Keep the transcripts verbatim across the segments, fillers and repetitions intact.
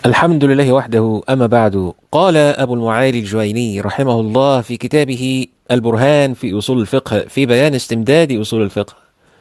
الحمد لله وحده، أما بعد. قال أبو المعالي الجويني رحمه الله في كتابه البرهان في أصول الفقه في بيان استمداد أصول الفقه: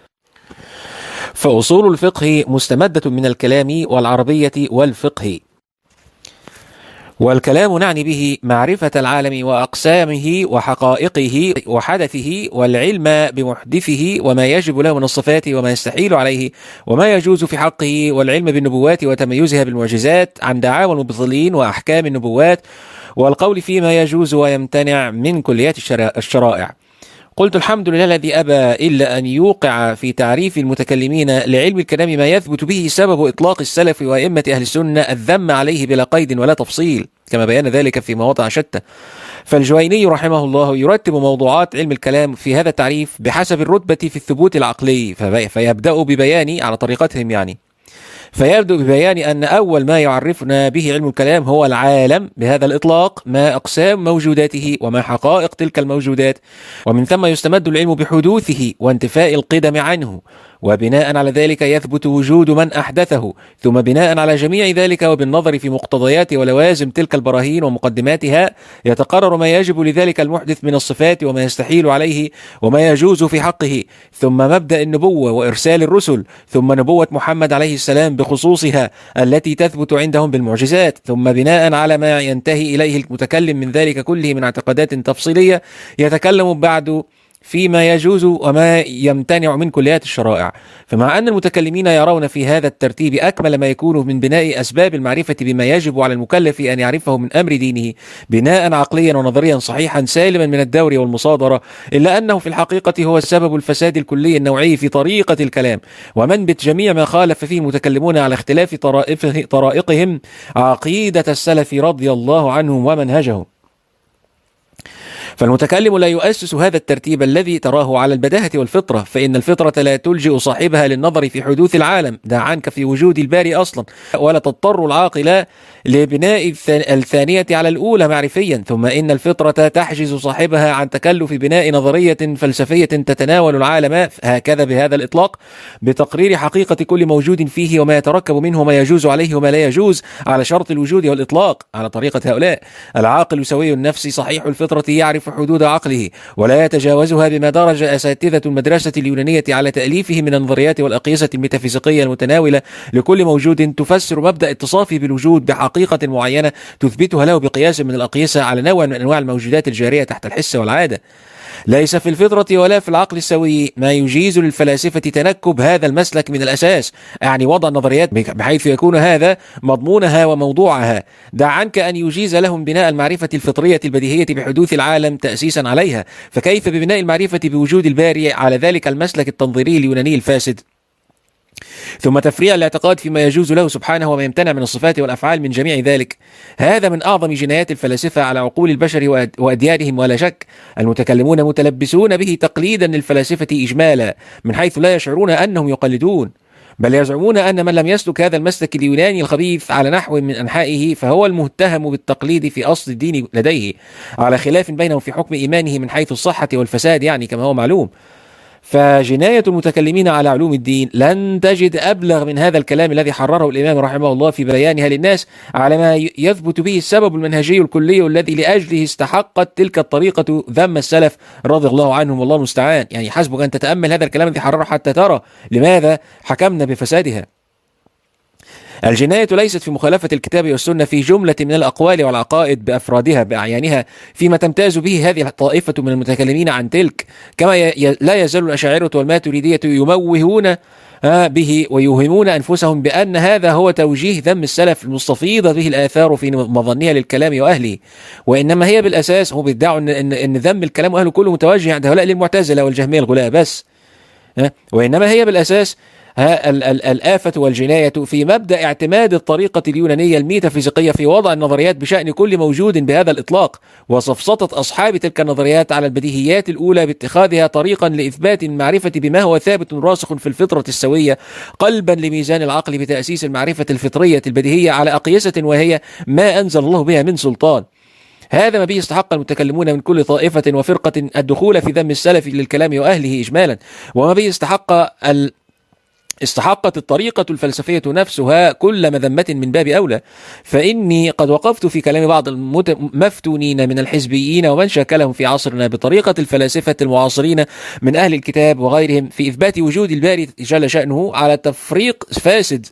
فأصول الفقه مستمدة من الكلام والعربية والفقه. والكلام نعني به معرفة العالم وأقسامه وحقائقه وحدثه، والعلم بمحدثه وما يجب له من الصفات وما يستحيل عليه وما يجوز في حقه، والعلم بالنبوات وتميزها بالمعجزات عن دعاوى المبطلين وأحكام النبوات، والقول فيما يجوز ويمتنع من كليات الشرائع. قلت: الحمد لله الذي أبى إلا أن يوقع في تعريف المتكلمين لعلم الكلام ما يثبت به سبب إطلاق السلف وأئمة أهل السنة الذم عليه بلا قيد ولا تفصيل، كما بيان ذلك في مواضع شتى. فالجويني رحمه الله يرتب موضوعات علم الكلام في هذا التعريف بحسب الرتبة في الثبوت العقلي، فيبدأ ببيان على طريقتهم يعني فيبدأ ببيان أن أول ما يعرفنا به علم الكلام هو العالم بهذا الإطلاق، ما أقسام موجوداته وما حقائق تلك الموجودات، ومن ثم يستمد العلم بحدوثه وانتفاء القدم عنه، وبناء على ذلك يثبت وجود من أحدثه، ثم بناء على جميع ذلك وبالنظر في مقتضيات ولوازم تلك البراهين ومقدماتها يتقرر ما يجب لذلك المحدث من الصفات وما يستحيل عليه وما يجوز في حقه، ثم مبدأ النبوة وإرسال الرسل، ثم نبوة محمد عليه السلام بخصوصها التي تثبت عندهم بالمعجزات، ثم بناء على ما ينتهي إليه المتكلم من ذلك كله من اعتقادات تفصيلية يتكلم بعد فيما يجوز وما يمتنع من كليات الشرائع. فمع أن المتكلمين يرون في هذا الترتيب أكمل ما يكون من بناء أسباب المعرفة بما يجب على المكلف أن يعرفه من أمر دينه بناء عقليا ونظريا صحيحا سالما من الدور والمصادرة، إلا أنه في الحقيقة هو السبب الفساد الكلي النوعي في طريقة الكلام، ومنبت جميع ما خالف فيه المتكلمون على اختلاف طرائقهم عقيدة السلف رضي الله عنهم ومنهجهم. فالمتكلم لا يؤسس هذا الترتيب الذي تراه على البداهة والفطرة، فإن الفطرة لا تلجئ صاحبها للنظر في حدوث العالم، دع عنك في وجود الباري أصلا، ولا تضطر العاقل لبناء الثانية على الأولى معرفيا. ثم إن الفطرة تحجز صاحبها عن تكلف بناء نظرية فلسفية تتناول العالم هكذا بهذا الإطلاق بتقرير حقيقة كل موجود فيه وما يتركب منه وما يجوز عليه وما لا يجوز على شرط الوجود والإطلاق على طريقة هؤلاء. العاقل سوي النفس صحيح الفطرة يعرف حدود عقله ولا يتجاوزها، بما درج أساتذة المدرسة اليونانية على تأليفه من النظريات والأقيسة الميتافيزيقية المتناولة لكل موجود تفسر مبدأ اتصافه بالوجود بحقيقة معينة تثبتها له بقياس من الأقيسة على نوع من أنواع الموجودات الجارية تحت الحس والعادة. ليس في الفطرة ولا في العقل السوي ما يجيز للفلاسفة تنكب هذا المسلك من الأساس، يعني وضع النظريات بحيث يكون هذا مضمونها وموضوعها، دع عنك أن يجيز لهم بناء المعرفة الفطرية البديهية بحدوث العالم تأسيسا عليها، فكيف ببناء المعرفة بوجود الباري على ذلك المسلك التنظيري اليوناني الفاسد؟ ثم تفريع الاعتقاد فيما يجوز له سبحانه وما يمتنع من الصفات والأفعال من جميع ذلك. هذا من أعظم جنايات الفلاسفة على عقول البشر وأديانهم، ولا شك المتكلمون متلبسون به تقليدا للفلاسفة إجمالا من حيث لا يشعرون أنهم يقلدون، بل يزعمون أن من لم يسلك هذا المسلك اليوناني الخبيث على نحو من أنحائه فهو المتهم بالتقليد في أصل الدين لديه، على خلاف بينهم في حكم إيمانه من حيث الصحة والفساد، يعني كما هو معلوم. فجناية المتكلمين على علوم الدين لن تجد أبلغ من هذا الكلام الذي حرره الإمام رحمه الله في بيانها للناس على ما يثبت به السبب المنهجي الكلي الذي لأجله استحقت تلك الطريقة ذم السلف رضي الله عنهم والله المستعان. يعني حسبك أن تتأمل هذا الكلام الذي حرره حتى ترى لماذا حكمنا بفسادها. الجناية ليست في مخالفة الكتاب والسنة في جملة من الأقوال والعقائد بأفرادها بأعيانها فيما تمتاز به هذه الطائفة من المتكلمين عن تلك، كما ي... لا يزال الأشاعرة والماتريدية يموهون به ويوهمون أنفسهم بأن هذا هو توجيه ذم السلف المستفيضة به الآثار في مظنها للكلام وأهله، وإنما هي بالأساس هم بيدعوا أن, إن... إن ذم الكلام وأهله كله متوجه عند هؤلاء للمعتزلة والجهمية الغلاة بس، وإنما هي بالأساس الآفة والجناية في مبدأ اعتماد الطريقة اليونانية الميتافيزيقية في وضع النظريات بشأن كل موجود بهذا الإطلاق، وسفسطة أصحاب تلك النظريات على البديهيات الأولى باتخاذها طريقا لإثبات المعرفة بما هو ثابت راسخ في الفطرة السوية قلبا لميزان العقل بتأسيس المعرفة الفطرية البديهية على أقيسة وهي ما أنزل الله بها من سلطان. هذا ما به استحق المتكلمون من كل طائفة وفرقة الدخول في ذم السلف للكلام وأهله إجمالا، وما به استحق ال استحقت الطريقة الفلسفية نفسها كل مذمة من باب أولى. فإني قد وقفت في كلام بعض المفتونين من الحزبيين ومن شاكلهم في عصرنا بطريقة الفلاسفة المعاصرين من أهل الكتاب وغيرهم في إثبات وجود الباري جل شأنه على تفريق فاسد.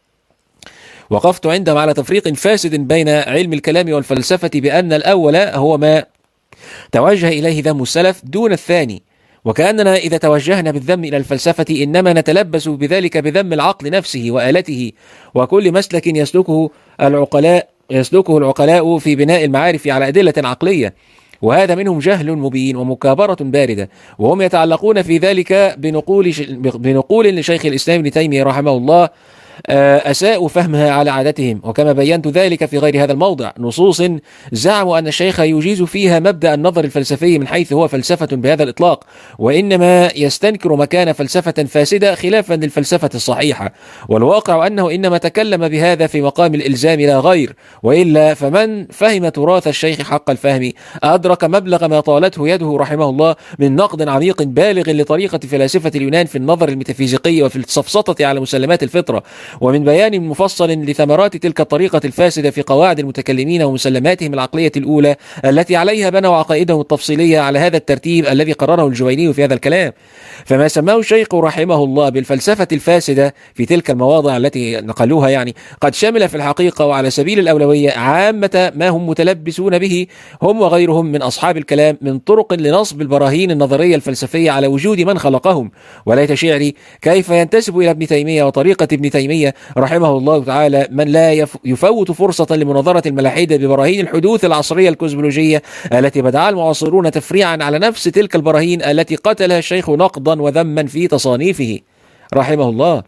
وقفت عندهم على تفريق فاسد بين علم الكلام والفلسفة بأن الأول هو ما توجه إليه ذم السلف دون الثاني، وكأننا إذا توجهنا بالذم إلى الفلسفة إنما نتلبس بذلك بذم العقل نفسه وآلته وكل مسلك يسلكه العقلاء يسلكه العقلاء في بناء المعارف على أدلة عقلية، وهذا منهم جهل مبين ومكابرة باردة. وهم يتعلقون في ذلك بنقول بنقول لشيخ الإسلام ابن تيمية رحمه الله أساءوا فهمها على عادتهم، وكما بينت ذلك في غير هذا الموضع نصوص زعموا أن الشيخ يجيز فيها مبدأ النظر الفلسفي من حيث هو فلسفة بهذا الإطلاق، وإنما يستنكر مكان فلسفة فاسدة خلافا للفلسفة الصحيحة. والواقع أنه إنما تكلم بهذا في مقام الإلزام لا غير، وإلا فمن فهم تراث الشيخ حق الفهم أدرك مبلغ ما طالته يده رحمه الله من نقد عميق بالغ لطريقة فلاسفة اليونان في النظر الميتافيزيقي وفي السفسطة على مسلمات الفطرة، ومن بيان مفصل لثمرات تلك الطريقة الفاسدة في قواعد المتكلمين ومسلماتهم العقلية الأولى التي عليها بنوا عقائدهم التفصيلية على هذا الترتيب الذي قرره الجويني في هذا الكلام. فما سماه الشيخ رحمه الله بالفلسفة الفاسدة في تلك المواضع التي نقلوها يعني قد شمل في الحقيقة وعلى سبيل الأولوية عامة ما هم متلبسون به هم وغيرهم من أصحاب الكلام من طرق لنصب البراهين النظرية الفلسفية على وجود من خلقهم. وليت شعري كيف ينتسب إلى ابن تيمية وطريقة ابن تيمية رحمه الله تعالى من لا يفوت فرصة لمناظرة الملاحدة ببراهين الحدوث العصرية الكوزمولوجية التي بدعها المعاصرون تفريعا على نفس تلك البراهين التي قتلها الشيخ نقضا وذما في تصانيفه رحمه الله.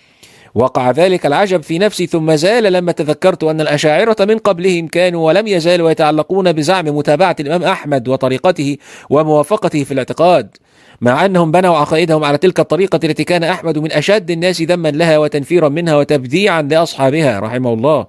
وقع ذلك العجب في نفسي ثم زال لما تذكرت أن الأشاعرة من قبلهم كانوا ولم يزالوا يتعلقون بزعم متابعة الإمام أحمد وطريقته وموافقته في الاعتقاد، مع أنهم بنوا عقائدهم على تلك الطريقة التي كان أحمد من أشد الناس ذما لها وتنفيرا منها وتبديعا لأصحابها رحمه الله.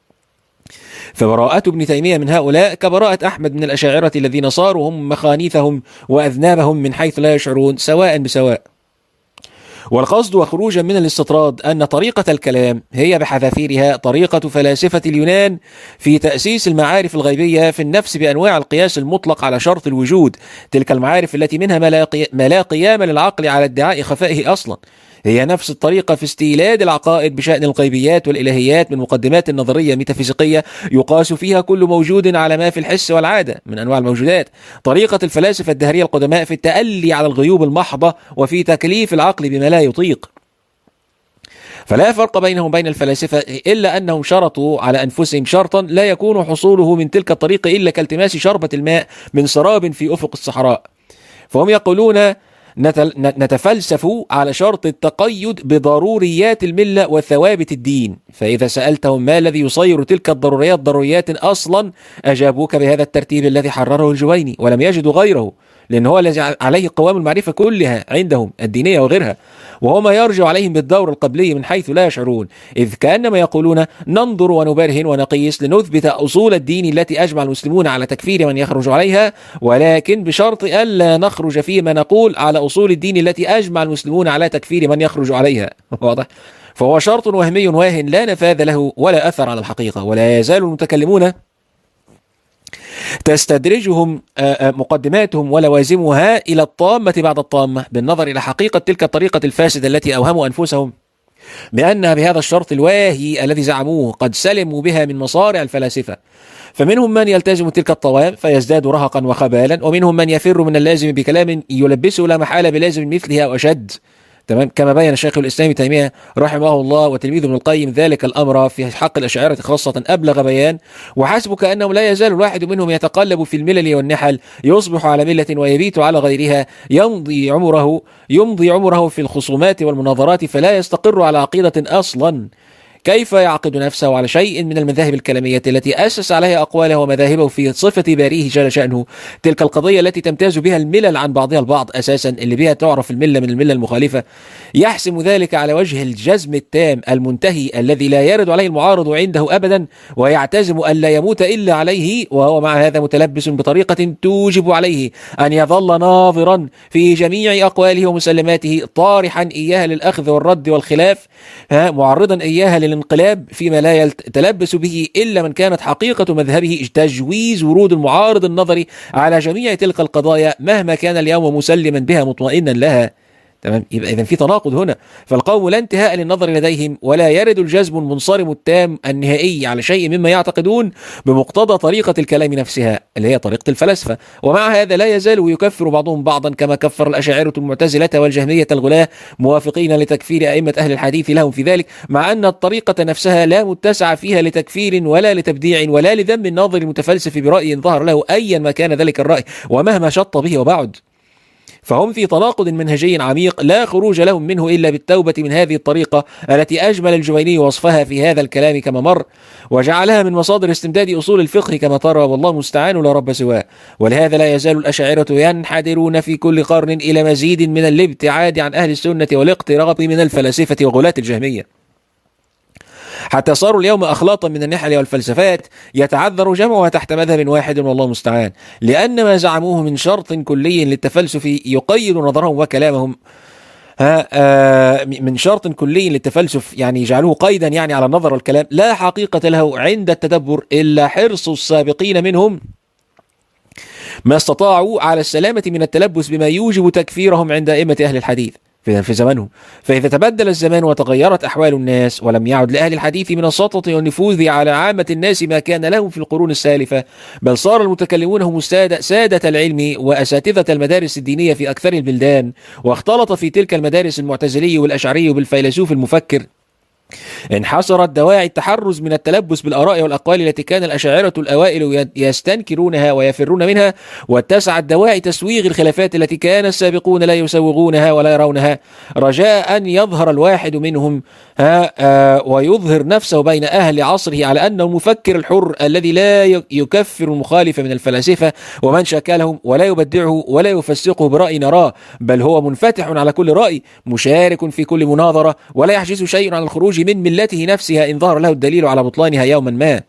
فبراءة ابن تيمية من هؤلاء كبراءة أحمد من الأشاعرة الذين صاروا هم مخانيثهم وأذنابهم من حيث لا يشعرون سواء بسواء. والقصد وخروجا من الاستطراد أن طريقة الكلام هي بحذافيرها طريقة فلاسفة اليونان في تأسيس المعارف الغيبية في النفس بأنواع القياس المطلق على شرط الوجود، تلك المعارف التي منها ما لا قيام للعقل على ادعاء خفائه أصلا. هي نفس الطريقة في استيلاد العقائد بشأن الغيبيات والإلهيات من مقدمات النظرية الميتافيزيقية يقاس فيها كل موجود على ما في الحس والعادة من أنواع الموجودات. طريقة الفلاسفة الدهرية القدماء في التألي على الغيوب المحضة وفي تكليف العقل بما لا يطيق. فلا فرق بينهم وبين الفلاسفة إلا أنهم شرطوا على أنفسهم شرطا لا يكون حصوله من تلك الطريقة إلا كالتماس شربة الماء من سراب في أفق الصحراء. فهم يقولون نتفلسف على شرط التقيد بضروريات الملة وثوابت الدين، فإذا سألتهم ما الذي يصير تلك الضروريات ضروريات أصلا أجابوك بهذا الترتيب الذي حرره الجويني ولم يجدوا غيره، لأن هو الذي عليه قوام المعرفة كلها عندهم الدينية وغيرها، وهو ما يرجع عليهم بالدور القبلي من حيث لا يشعرون، إذ كأنما يقولون ننظر ونبرهن ونقيس لنثبت أصول الدين التي أجمع المسلمون على تكفير من يخرج عليها، ولكن بشرط ألا نخرج فيما نقول على أصول الدين التي أجمع المسلمون على تكفير من يخرج عليها. واضح؟ فهو شرط وهمي واهن لا نفاذ له ولا أثر على الحقيقة، ولا يزال المتكلمون تستدرجهم مقدماتهم ولوازمها إلى الطامة بعد الطامة بالنظر إلى حقيقة تلك الطريقة الفاسدة التي أوهموا أنفسهم بأنها بهذا الشرط الواهي الذي زعموه قد سلموا بها من مصارع الفلاسفة. فمنهم من يلتزم تلك الطوام فيزداد رهقا وخبالا، ومنهم من يفر من اللازم بكلام يلبسه لا محالة بلازم مثلها وأشد. تمام، كما بين الشيخ الإسلام ابن تيمية رحمه الله وتلميذه ابن القيم ذلك الأمر في حق الأشاعرة خاصة أبلغ بيان. وحسبك أنه لا يزال الواحد منهم يتقلب في الملل والنحل، يصبح على ملة ويبيت على غيرها، يمضي عمره يمضي عمره في الخصومات والمناظرات فلا يستقر على عقيدة أصلا، كيف يعقد نفسه على شيء من المذاهب الكلامية التي أسس عليها أقواله ومذاهبه في صفة باريه جل شأنه، تلك القضية التي تمتاز بها الملل عن بعضها البعض أساسا، اللي بها تعرف الملة من الملة المخالفة، يحسم ذلك على وجه الجزم التام المنتهي الذي لا يرد عليه المعارض عنده أبدا، ويعتزم أن لا يموت إلا عليه، وهو مع هذا متلبس بطريقة توجب عليه أن يظل ناظرا في جميع أقواله ومسلماته، طارحا إياها للأخذ والرد والخلاف، معرضا إياها للانقلاب، فيما لا يتلبس به إلا من كانت حقيقة مذهبه تجويز ورود المعارض النظري على جميع تلك القضايا مهما كان اليوم مسلما بها مطمئنا لها. تمام. يبقى إذن في تناقض هنا، فالقوم لا انتهاء للنظر لديهم ولا يرد الجزم المنصرم التام النهائي على شيء مما يعتقدون بمقتضى طريقة الكلام نفسها اللي هي طريقة الفلاسفة. ومع هذا لا يزال يكفر بعضهم بعضا كما كفر الأشاعرة المعتزلة والجهمية الغلاة، موافقين لتكفير أئمة أهل الحديث لهم في ذلك، مع أن الطريقة نفسها لا متسع فيها لتكفير ولا لتبديع ولا لذم الناظر المتفلسف برأي ظهر له أيا ما كان ذلك الرأي ومهما شط به وبعد. فهم في تناقض منهجي عميق لا خروج لهم منه إلا بالتوبة من هذه الطريقة التي أجمل الجويني وصفها في هذا الكلام كما مر، وجعلها من مصادر استمداد أصول الفقه كما ترى، والله المستعان لا رب سواه. ولهذا لا يزال الأشاعرة ينحدرون في كل قرن إلى مزيد من الابتعاد عن أهل السنة والاقتراب من الفلاسفة وغلاة الجهمية، حتى صاروا اليوم أخلاطا من النحل والفلسفات يتعذر جمعها تحت مذهب واحد والله المستعان، لأن ما زعموه من شرط كلي للتفلسف يقيد نظرهم وكلامهم، ها آه من شرط كلي للتفلسف يعني جعلوه قيدا يعني على النظر والكلام، لا حقيقة له عند التدبر إلا حرص السابقين منهم ما استطاعوا على السلامة من التلبس بما يوجب تكفيرهم عند أئمة أهل الحديث في زمانهم. فإذا تبدل الزمان وتغيرت أحوال الناس ولم يعد لأهل الحديث من السطة والنفوذ على عامة الناس ما كان لهم في القرون السالفة، بل صار المتكلمون هم سادة, سادة العلم وأساتذة المدارس الدينية في أكثر البلدان، واختلط في تلك المدارس المعتزلي والأشعري بالفيلسوف المفكر، انحصرت دواعي التحرز من التلبس بالآراء والأقوال التي كان الأشاعرة الأوائل يستنكرونها ويفرون منها، واتسعت دواعي تسويغ الخلافات التي كان السابقون لا يسوغونها ولا يرونها، رجاء أن يظهر الواحد منهم ها آه ويظهر نفسه بين أهل عصره على أنه المفكر الحر الذي لا يكفر المخالف من الفلاسفة ومن شاكلهم ولا يبدعه ولا يفسقه برأي نراه، بل هو منفتح على كل رأي، مشارك في كل مناظرة، ولا يحجز شيء عن الخروج من ملته نفسها إن ظهر له الدليل على بطلانها يوما ما.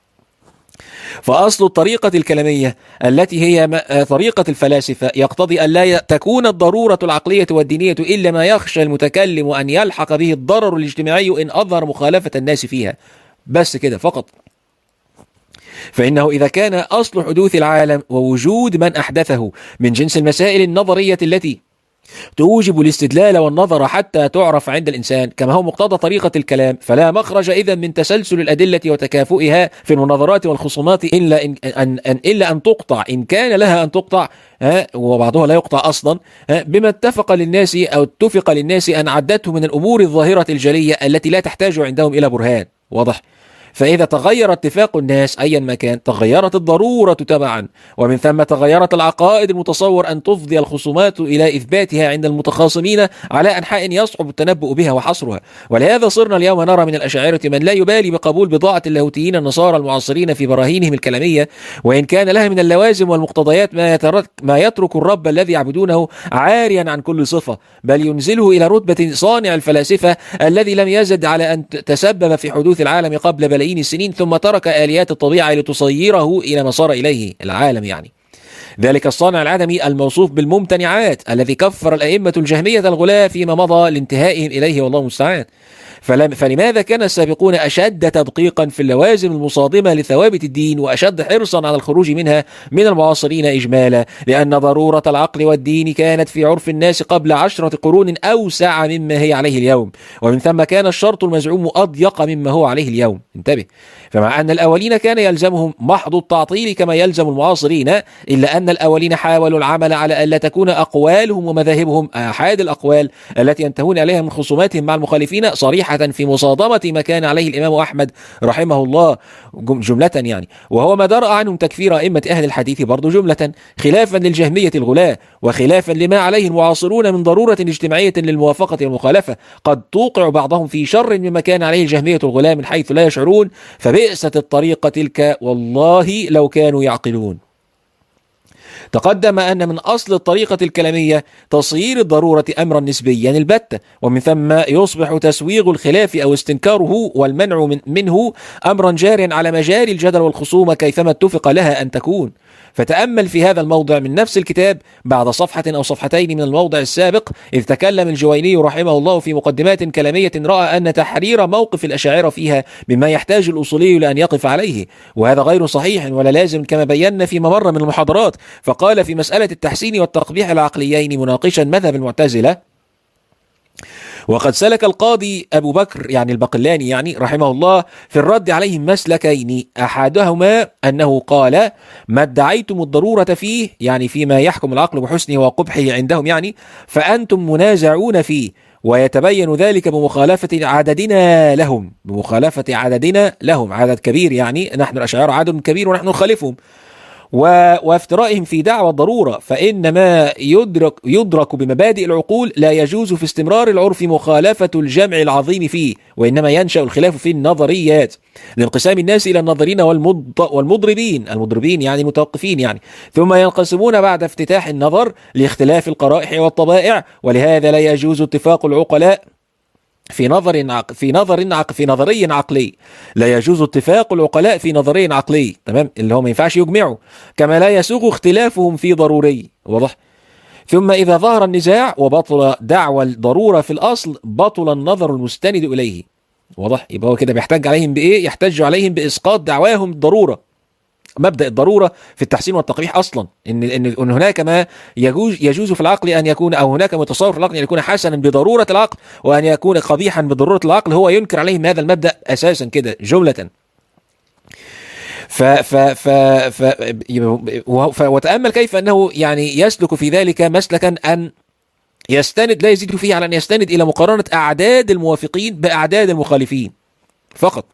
فأصل الطريقة الكلامية التي هي طريقة الفلاسفة يقتضي أن لا تكون الضرورة العقلية والدينية إلا ما يخشى المتكلم أن يلحق به الضرر الاجتماعي إن أظهر مخالفة الناس فيها، بس كده فقط. فإنه إذا كان أصل حدوث العالم ووجود من أحدثه من جنس المسائل النظرية التي توجب الاستدلال والنظر حتى تعرف عند الإنسان كما هو مقتضى طريقة الكلام، فلا مخرج إذن من تسلسل الأدلة وتكافؤها في المناظرات والخصومات إلا أن, أن, أن, إلا أن تقطع إن كان لها أن تقطع، ها وبعضها لا يقطع أصلا، ها بما اتفق للناس أو اتفق للناس أن عدته من الأمور الظاهرة الجلية التي لا تحتاج عندهم إلى برهان واضح. فإذا تغير اتفاق الناس أيا ما كان تغيرت الضرورة تبعا، ومن ثم تغيرت العقائد المتصور أن تفضي الخصومات إلى إثباتها عند المتخاصمين على أنحاء يصعب التنبؤ بها وحصرها. ولهذا صرنا اليوم نرى من الأشاعرة من لا يبالي بقبول بضاعة اللاهوتيين النصارى المعاصرين في براهينهم الكلامية، وإن كان لها من اللوازم والمقتضيات ما يترك, ما يترك الرب الذي يعبدونه عاريا عن كل صفة، بل ينزله إلى رتبة صانع الفلاسفة الذي لم يزد على أن تسبب في حدوث العالم قبل بل السنين ثم ترك آليات الطبيعة لتصيره إلى ما صار إليه العالم، يعني ذلك الصانع العدمي الموصوف بالممتنعات الذي كفر الأئمة الجهمية الغلاة فيما مضى لانتهائهم إليه والله المستعان. فلماذا كان السابقون أشد تدقيقا في اللوازم المصادمة لثوابت الدين وأشد حرصا على الخروج منها من المعاصرين إجمالا؟ لأن ضرورة العقل والدين كانت في عرف الناس قبل عشرة قرون أوسع مما هي عليه اليوم، ومن ثم كان الشرط المزعوم أضيق مما هو عليه اليوم. انتبه، فمع أن الأولين كان يلزمهم محض التعطيل كما يلزم المعاصرين، إلا أن الأولين حاولوا العمل على ألا تكون أقوالهم ومذاهبهم أحد الأقوال التي ينتهون عليها من خصوماتهم مع المخالفين صريحة صحة في مصادمة ما كان عليه الإمام أحمد رحمه الله جملة يعني، وهو ما درأ عنهم تكفير أئمة أهل الحديث برضو جملة، خلافا للجهمية الغلاة وخلافا لما عليه المعاصرون من ضرورة اجتماعية للموافقة والمخالفة، قد توقع بعضهم في شر مما كان عليه الجهمية الغلاة من حيث لا يشعرون، فبئست الطريقة تلك والله لو كانوا يعقلون. تقدم أن من أصل الطريقة الكلامية تصير الضرورة أمرا نسبيا البتة، ومن ثم يصبح تسويغ الخلاف أو استنكاره والمنع من منه أمرا جاريا على مجاري الجدل والخصومة كيفما اتفق لها أن تكون. فتأمل في هذا الموضع من نفس الكتاب بعد صفحة أو صفحتين من الموضع السابق، إذ تكلم الجويني رحمه الله في مقدمات كلامية رأى أن تحرير موقف الأشاعرة فيها مما يحتاج الأصولي لأن يقف عليه، وهذا غير صحيح ولا لازم كما بينا فيما مر من المحاضرات. فقال في مسألة التحسين والتقبيح العقليين مناقشا مذهب المعتزلة، وقد سلك القاضي أبو بكر يعني البقلاني يعني رحمه الله في الرد عليهم مسلكين، أحدهما أنه قال ما ادعيتم الضرورة فيه يعني فيما يحكم العقل بحسنه وقبحه عندهم يعني فأنتم منازعون فيه، ويتبين ذلك بمخالفة عددنا لهم بمخالفة عددنا لهم عدد كبير يعني نحن الأشاعرة عدد كبير ونحن نخالفهم، وافترائهم في دعوى الضرورة، فإن ما يدرك, يدرك بمبادئ العقول لا يجوز في استمرار العرف مخالفة الجمع العظيم فيه، وإنما ينشأ الخلاف في النظريات لانقسام الناس إلى الناظرين والمضربين المضربين يعني المتوقفين يعني، ثم ينقسمون بعد افتتاح النظر لاختلاف القرائح والطبائع، ولهذا لا يجوز اتفاق العقلاء في نظر عق... في نظر عق... في نظري عقلي، لا يجوز اتفاق العقلاء في نظري عقلي تمام اللي هو ما ينفعش يجمعوا، كما لا يسوغ اختلافهم في ضروري واضح. ثم إذا ظهر النزاع وبطل دعوى الضرورة في الأصل بطل النظر المستند إليه واضح، يبقى هو كده بيحتج عليهم بإيه؟ يحتج عليهم بإسقاط دعواهم الضرورة، مبدأ الضرورة في التحسين والتقبيح أصلا إن إن إن هناك ما يجوز يجوز في العقل أن يكون، أو هناك متصور في العقل أن يكون حسنا بضرورة العقل وأن يكون قبيحا بضرورة العقل، هو ينكر عليهم هذا المبدأ أساسا كده جملة. ف ف ف ف وتأمل كيف أنه يعني يسلك في ذلك مسلكا أن يستند لا يزيد فيه على أن يستند إلى مقارنة أعداد الموافقين بأعداد المخالفين فقط.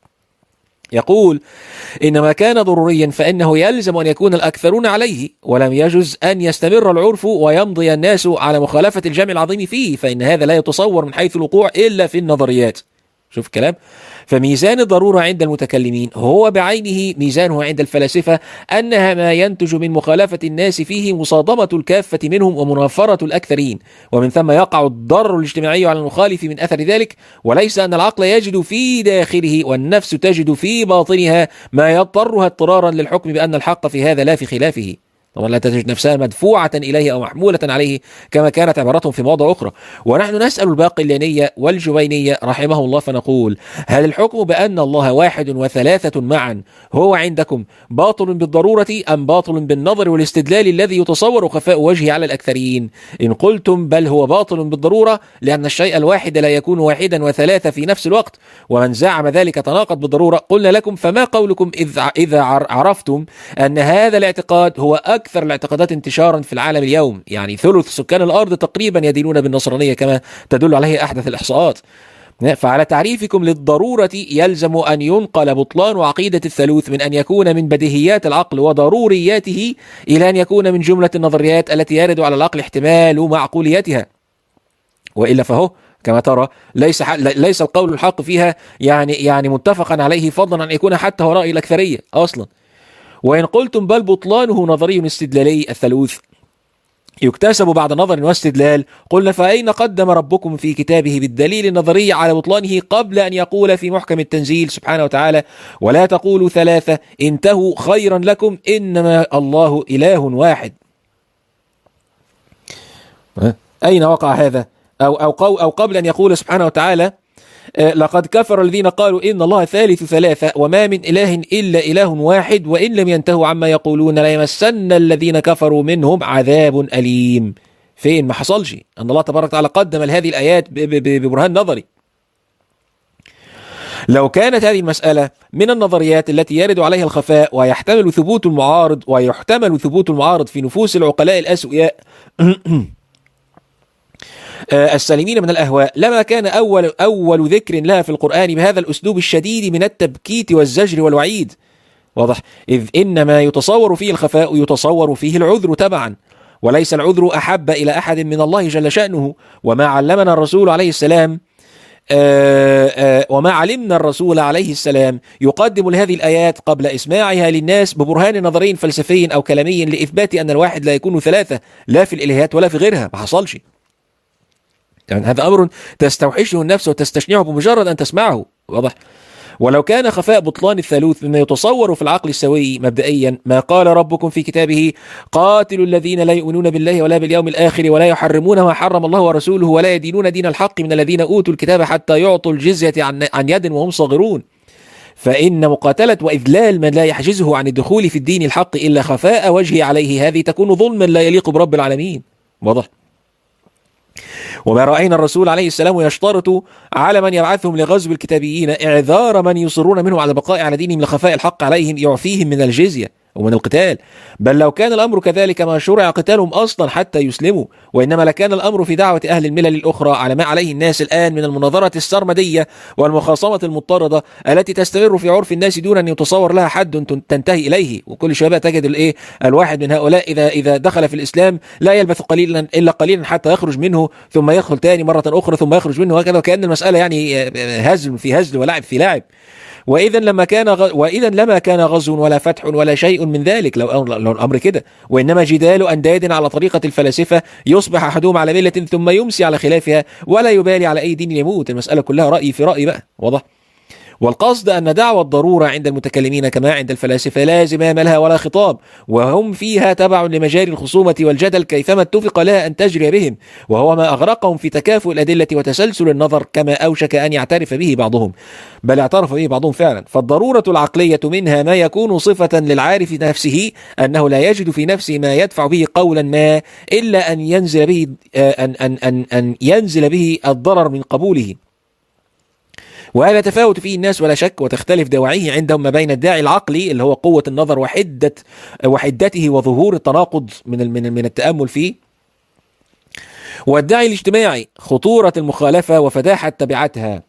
يقول إنما كان ضروريا فإنه يلزم أن يكون الأكثرون عليه، ولم يجوز أن يستمر العرف ويمضي الناس على مخالفة الجمع العظيم فيه، فإن هذا لا يتصور من حيث الوقوع إلا في النظريات. شوف الكلام. فميزان الضرورة عند المتكلمين هو بعينه ميزانه عند الفلاسفة، أنها ما ينتج من مخالفة الناس فيه مصادمة الكافة منهم ومنافرة الأكثرين، ومن ثم يقع الضرر الاجتماعي على المخالف من أثر ذلك، وليس أن العقل يجد في داخله والنفس تجد في باطنها ما يضطرها اضطرارا للحكم بأن الحق في هذا لا في خلافه. طبعا لا تجد نفسها مدفوعة إليه أو محمولة عليه كما كانت عبارتهم في مواضع أخرى. ونحن نسأل الباقلانية والجوينية رحمه الله فنقول هل الحكم بأن الله واحد وثلاثة معا هو عندكم باطل بالضرورة أم باطل بالنظر والاستدلال الذي يتصور خفاء وجهه على الأكثرين؟ إن قلتم بل هو باطل بالضرورة لأن الشيء الواحد لا يكون واحدا وثلاثة في نفس الوقت، ومن زعم ذلك تناقض بالضرورة، قلنا لكم فما قولكم إذا عرفتم أن هذا الاعتقاد هو أكثر الاعتقادات انتشارا في العالم اليوم، يعني ثلث سكان الأرض تقريبا يدينون بالنصرانية كما تدل عليه أحدث الإحصاءات. فعلى تعريفكم للضرورة يلزم أن ينقل بطلان عقيدة الثالوث من أن يكون من بديهيات العقل وضرورياته إلى أن يكون من جملة النظريات التي يرد على العقل احتمال معقوليتها، وإلا فهو كما ترى ليس ليس القول الحق فيها يعني يعني متفقا عليه، فضلا عن يكون حتى هو رأي الأكثرية أصلا. وإن قلتم بل بطلانه نظري استدلالي الثالوث يكتسب بعد نظر واستدلال، قلنا فأين قدم ربكم في كتابه بالدليل النظري على بطلانه قبل أن يقول في محكم التنزيل سبحانه وتعالى ولا تقولوا ثلاثة انتهوا خيرا لكم إنما الله إله واحد؟ أين وقع هذا؟ أو, أو, أو قبل أن يقول سبحانه وتعالى لقد كفر الذين قالوا إن الله ثالث ثلاثة وما من إله إلا إله واحد وإن لم ينتهوا عما يقولون ليمسن الذين كفروا منهم عذاب أليم. فين؟ ما حصلش أن الله تبارك وتعالى قدم هذه الآيات ببرهان نظري. لو كانت هذه المسألة من النظريات التي يرد عليها الخفاء ويحتمل ثبوت المعارض ويحتمل ثبوت المعارض في نفوس العقلاء الأسوياء السالمين من الأهواء، لما كان أول أول ذكر لها في القرآن بهذا الأسلوب الشديد من التبكيت والزجر والوعيد. واضح؟ إذ إنما يتصور فيه الخفاء يتصور فيه العذر تبعا، وليس العذر أحب إلى أحد من الله جل شأنه. وما علمنا الرسول عليه السلام آآ آآ وما علمنا الرسول عليه السلام يقدم لهذه الآيات قبل إسماعها للناس ببرهان نظري فلسفي أو كلامي لإثبات أن الواحد لا يكون ثلاثة، لا في الإلهيات ولا في غيرها. ما حصلش. يعني هذا أمر تستوحشه النفس وتستشنعه بمجرد أن تسمعه. واضح؟ ولو كان خفاء بطلان الثالوث مما يتصور في العقل السوي مبدئيا، ما قال ربكم في كتابه: قاتلوا الذين لا يؤمنون بالله ولا باليوم الآخر ولا يحرمون ما حرم الله ورسوله ولا يدينون دين الحق من الذين أوتوا الكتاب حتى يعطوا الجزية عن عن يد وهم صاغرون. فإن مقاتلة وإذلال من لا يحجزه عن الدخول في الدين الحق إلا خفاء وجهه عليه هذه تكون ظلما لا يليق برب العالمين. واضح؟ وما رأينا الرسول عليه السلام يشترط على من يبعثهم لغزو الكتابيين إعذار من يصرون منهم على البقاء على دينهم لخفاء الحق عليهم يعفيهم من الجزية ومن القتال، بل لو كان الأمر كذلك ما شرع قتالهم أصلا حتى يسلموا، وإنما لكان الأمر في دعوة أهل الملل الأخرى على ما عليه الناس الآن من المناظرة السرمدية والمخاصمة المضطردة التي تستمر في عرف الناس دون أن يتصور لها حد تنتهي إليه. وكل شباب تجد الإيه الواحد من هؤلاء إذا إذا دخل في الإسلام لا يلبث قليلا إلا قليلا حتى يخرج منه، ثم يدخل تاني مرة أخرى ثم يخرج منه، وهكذا، وكأن المسألة يعني هزل في هزل ولعب في لاعب. وإذا لما كان غ... وإذا لما كان غزو ولا فتح ولا شيء من ذلك لو, لو الأمر كده، وإنما جدال أنداد على طريقة الفلاسفة يصبح أحدهم على ملة ثم يمسي على خلافها ولا يبالي على أي دين يموت. المسألة كلها رأي في رأي بقى. واضح؟ والقصد أن دعوى الضرورة عند المتكلمين كما عند الفلاسفة لا زمام لها ولا خطاب، وهم فيها تبع لمجاري الخصومة والجدل كيفما اتفق لها أن تجري بهم، وهو ما أغرقهم في تكافؤ الأدلة وتسلسل النظر كما أوشك أن يعترف به بعضهم، بل اعترف به بعضهم فعلا. فالضرورة العقلية منها ما يكون صفة للعارف نفسه أنه لا يجد في نفسه ما يدفع به قولا ما إلا أن ينزل به أن أن أن أن ينزل به الضرر من قبوله. وهذا تفاوت فيه الناس ولا شك، وتختلف دواعيه عندهم ما بين الداعي العقلي اللي هو قوة النظر وحدة وحدته وظهور التناقض من من من التأمل فيه، والداعي الاجتماعي خطورة المخالفة وفداحة تبعاتها.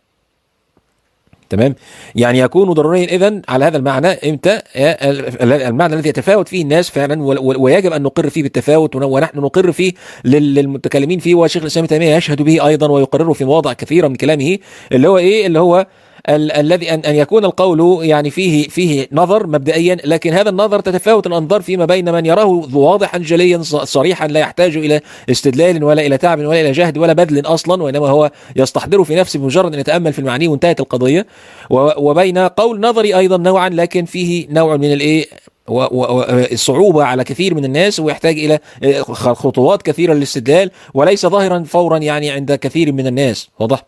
تمام؟ يعني يكون ضروريا إذن على هذا المعنى امتى؟ المعنى الذي يتفاوت فيه الناس فعلا، ويجب أن نقر فيه بالتفاوت، ونحن نقر فيه للمتكلمين فيه، وشيخ الإسلام ابن تيمية يشهد به أيضا ويقرره في مواضع كثيرة من كلامه، اللي هو إيه؟ اللي هو الذي أن أن يكون القول يعني فيه فيه نظر مبدئيا، لكن هذا النظر تتفاوت الأنظار فيما بين من يراه واضحا جليا صريحا لا يحتاج إلى استدلال ولا إلى تعب ولا إلى جهد ولا بذل أصلا، وإنما هو يستحضره في نفسه بمجرد أن يتأمل في المعاني وانتهت القضية، وبين قول نظري أيضا نوعا لكن فيه نوع من الإيه والصعوبة على كثير من الناس، ويحتاج إلى خطوات كثيرة للاستدلال وليس ظاهرا فورا يعني عند كثير من الناس. واضح؟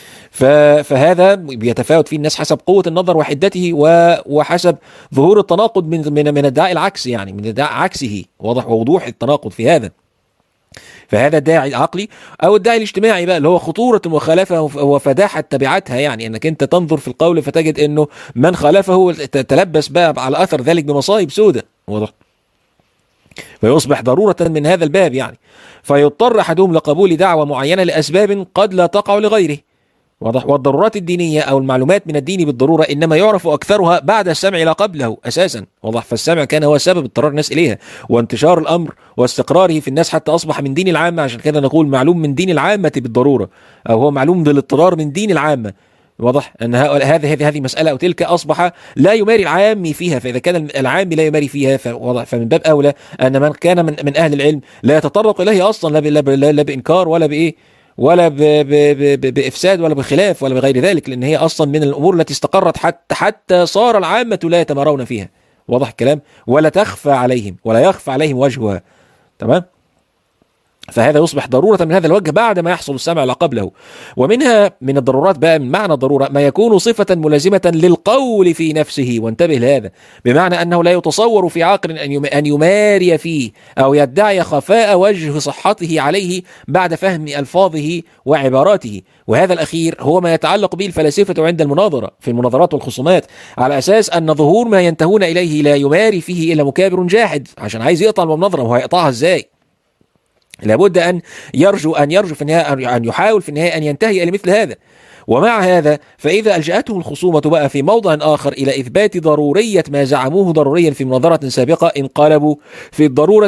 فهذا بيتفاوت فيه الناس حسب قوة النظر وحدته وحسب ظهور التناقض من من من الداعي العكس، يعني من الداعي عكسه. واضح؟ ووضوح التناقض في هذا. فهذا الداعي العقلي. او الداعي الاجتماعي بقى اللي هو خطورة المخالفة وفداحة تبعاتها، يعني انك انت تنظر في القول فتجد انه من خالفه تلبس بقى على اثر ذلك بمصائب سودة. واضح؟ فيصبح ضرورة من هذا الباب، يعني فيضطر احدهم لقبول دعوة معينة لاسباب قد لا تقع لغيره. واضح؟ والضرورات الدينية أو المعلومات من الدين بالضرورة إنما يعرف أكثرها بعد السمع لا قبله أساسا. واضح؟ فالسمع كان هو سبب اضطرار الناس إليها وانتشار الأمر واستقراره في الناس حتى أصبح من دين العامة. عشان كده نقول معلوم من دين العامة بالضرورة، أو هو معلوم بالاضطرار من دين العامة. واضح؟ أن هذه هذه هذه مسألة أو تلك أصبح لا يماري العامي فيها، فإذا كان العامي لا يماري فيها فواضح فمن باب أولى أن من كان من, من أهل العلم لا يتطرق إليه أصلا لا, لا, لا بإنكار ولا بإيه ولا ب ب ب بإفساد ولا بخلاف ولا بغير ذلك، لأن هي أصلا من الأمور التي استقرت حتى حتى صار العامة لا يتمارون فيها. واضح الكلام؟ ولا تخفى عليهم ولا يخفى عليهم وجهها. تمام؟ فهذا يصبح ضرورة من هذا الوجه بعد ما يحصل السمع لا قبله. ومنها من الضرورات بقى من معنى الضرورة ما يكون صفة ملازمة للقول في نفسه، وانتبه لهذا، بمعنى أنه لا يتصور في عاقل أن يماري فيه أو يدعي خفاء وجه صحته عليه بعد فهم ألفاظه وعباراته. وهذا الأخير هو ما يتعلق به الفلاسفة عند المناظرة في المناظرات والخصومات، على أساس أن ظهور ما ينتهون إليه لا يماري فيه إلا مكابر جاحد، عشان عايز يقطع المناظرة وهيقطعها إزاي؟ لابد أن يرجو أن يرجو في النهاية أن يحاول في النهاية أن ينتهي إلى مثل هذا. ومع هذا فإذا ألجأتهم الخصومة بقى في موضع آخر إلى إثبات ضرورية ما زعموه ضروريا في مناظرة سابقة، انقلبوا في الضرورة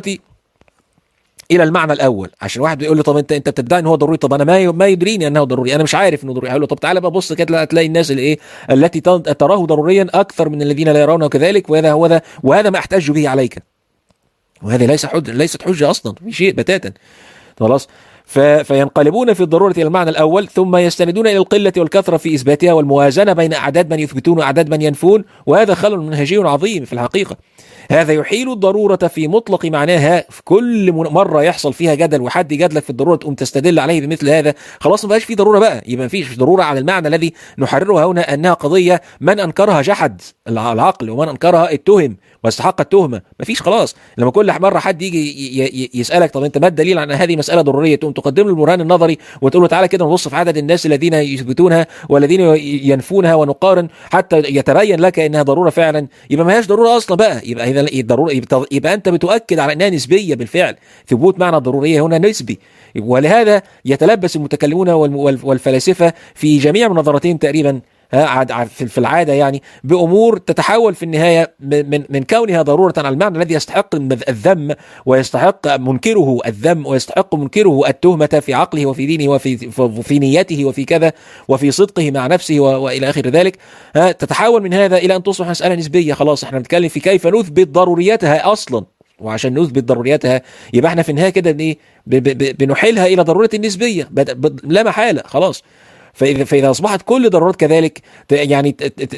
الى المعنى الاول. عشان واحد بيقول له طب انت انت بتدعي ان هو ضروري، طب انا ما ما يدريني انه ضروري، انا مش عارف انه ضروري. هقول له طب تعالى بقى بص كده هتلاقي الناس اللي ايه التي تراه ضروريا اكثر من الذين لا يرونه كذلك، وهذا هو ذا وهذا ما احتج به عليك، وهذه ليس حجه، ليست حجه اصلا في شيء بتاتا. خلاص. فينقلبون في الضرورة إلى المعنى الأول، ثم يستندون إلى القلة والكثرة في إثباتها والموازنة بين أعداد من يثبتون وأعداد من ينفون، وهذا خلل منهجي عظيم في الحقيقة. هذا يحيل الضرورة في مطلق معناها. في كل مرة يحصل فيها جدل وحد يجادلك في الضرورة تقوم تستدل عليه بمثل هذا، خلاص ما بقاش في ضرورة بقى، يبقى ما فيش ضرورة على المعنى الذي نحرره هنا أنها قضية من أنكرها جحد العقل ومن أنكرها اتهم واستحق التهمة. ما فيش خلاص. لما كل مرة حد يجي يسألك طب أنت ما الدليل عن هذه مسألة ضرورية، تقوم تقدم له البرهان النظري وتقول له تعالى كده نبص في عدد الناس الذين يثبتونها والذين ينفونها ونقارن حتى يتبين لك أنها ضرورة فعلا، يبقى ما هياش ضرورة أصلا بقى. يبقى إذا الضرورة يبقى, يبقى أنت بتؤكد على أنها نسبية بالفعل. ثبوت معنى الضرورية هنا نسبي، ولهذا يتلبس المتكلمون والفلاسفة في جميع مناظراتهم تقريبا في العادة يعني بأمور تتحول في النهاية من من كونها ضرورة على المعنى الذي يستحق الذم ويستحق منكره الذم ويستحق منكره التهمة في عقله وفي دينه وفي في نيته وفي كذا وفي صدقه مع نفسه وإلى آخر ذلك. تتحول من هذا إلى أن تصبح مسألة نسبية. خلاص احنا بنتكلم في كيف نثبت ضروريتها أصلا، وعشان نثبت ضروريتها يبقى احنا في النهاية كده ايه بنحيلها إلى ضرورة النسبية لا محالة. خلاص. فإذا, فإذا أصبحت كل ضرورات كذلك يعني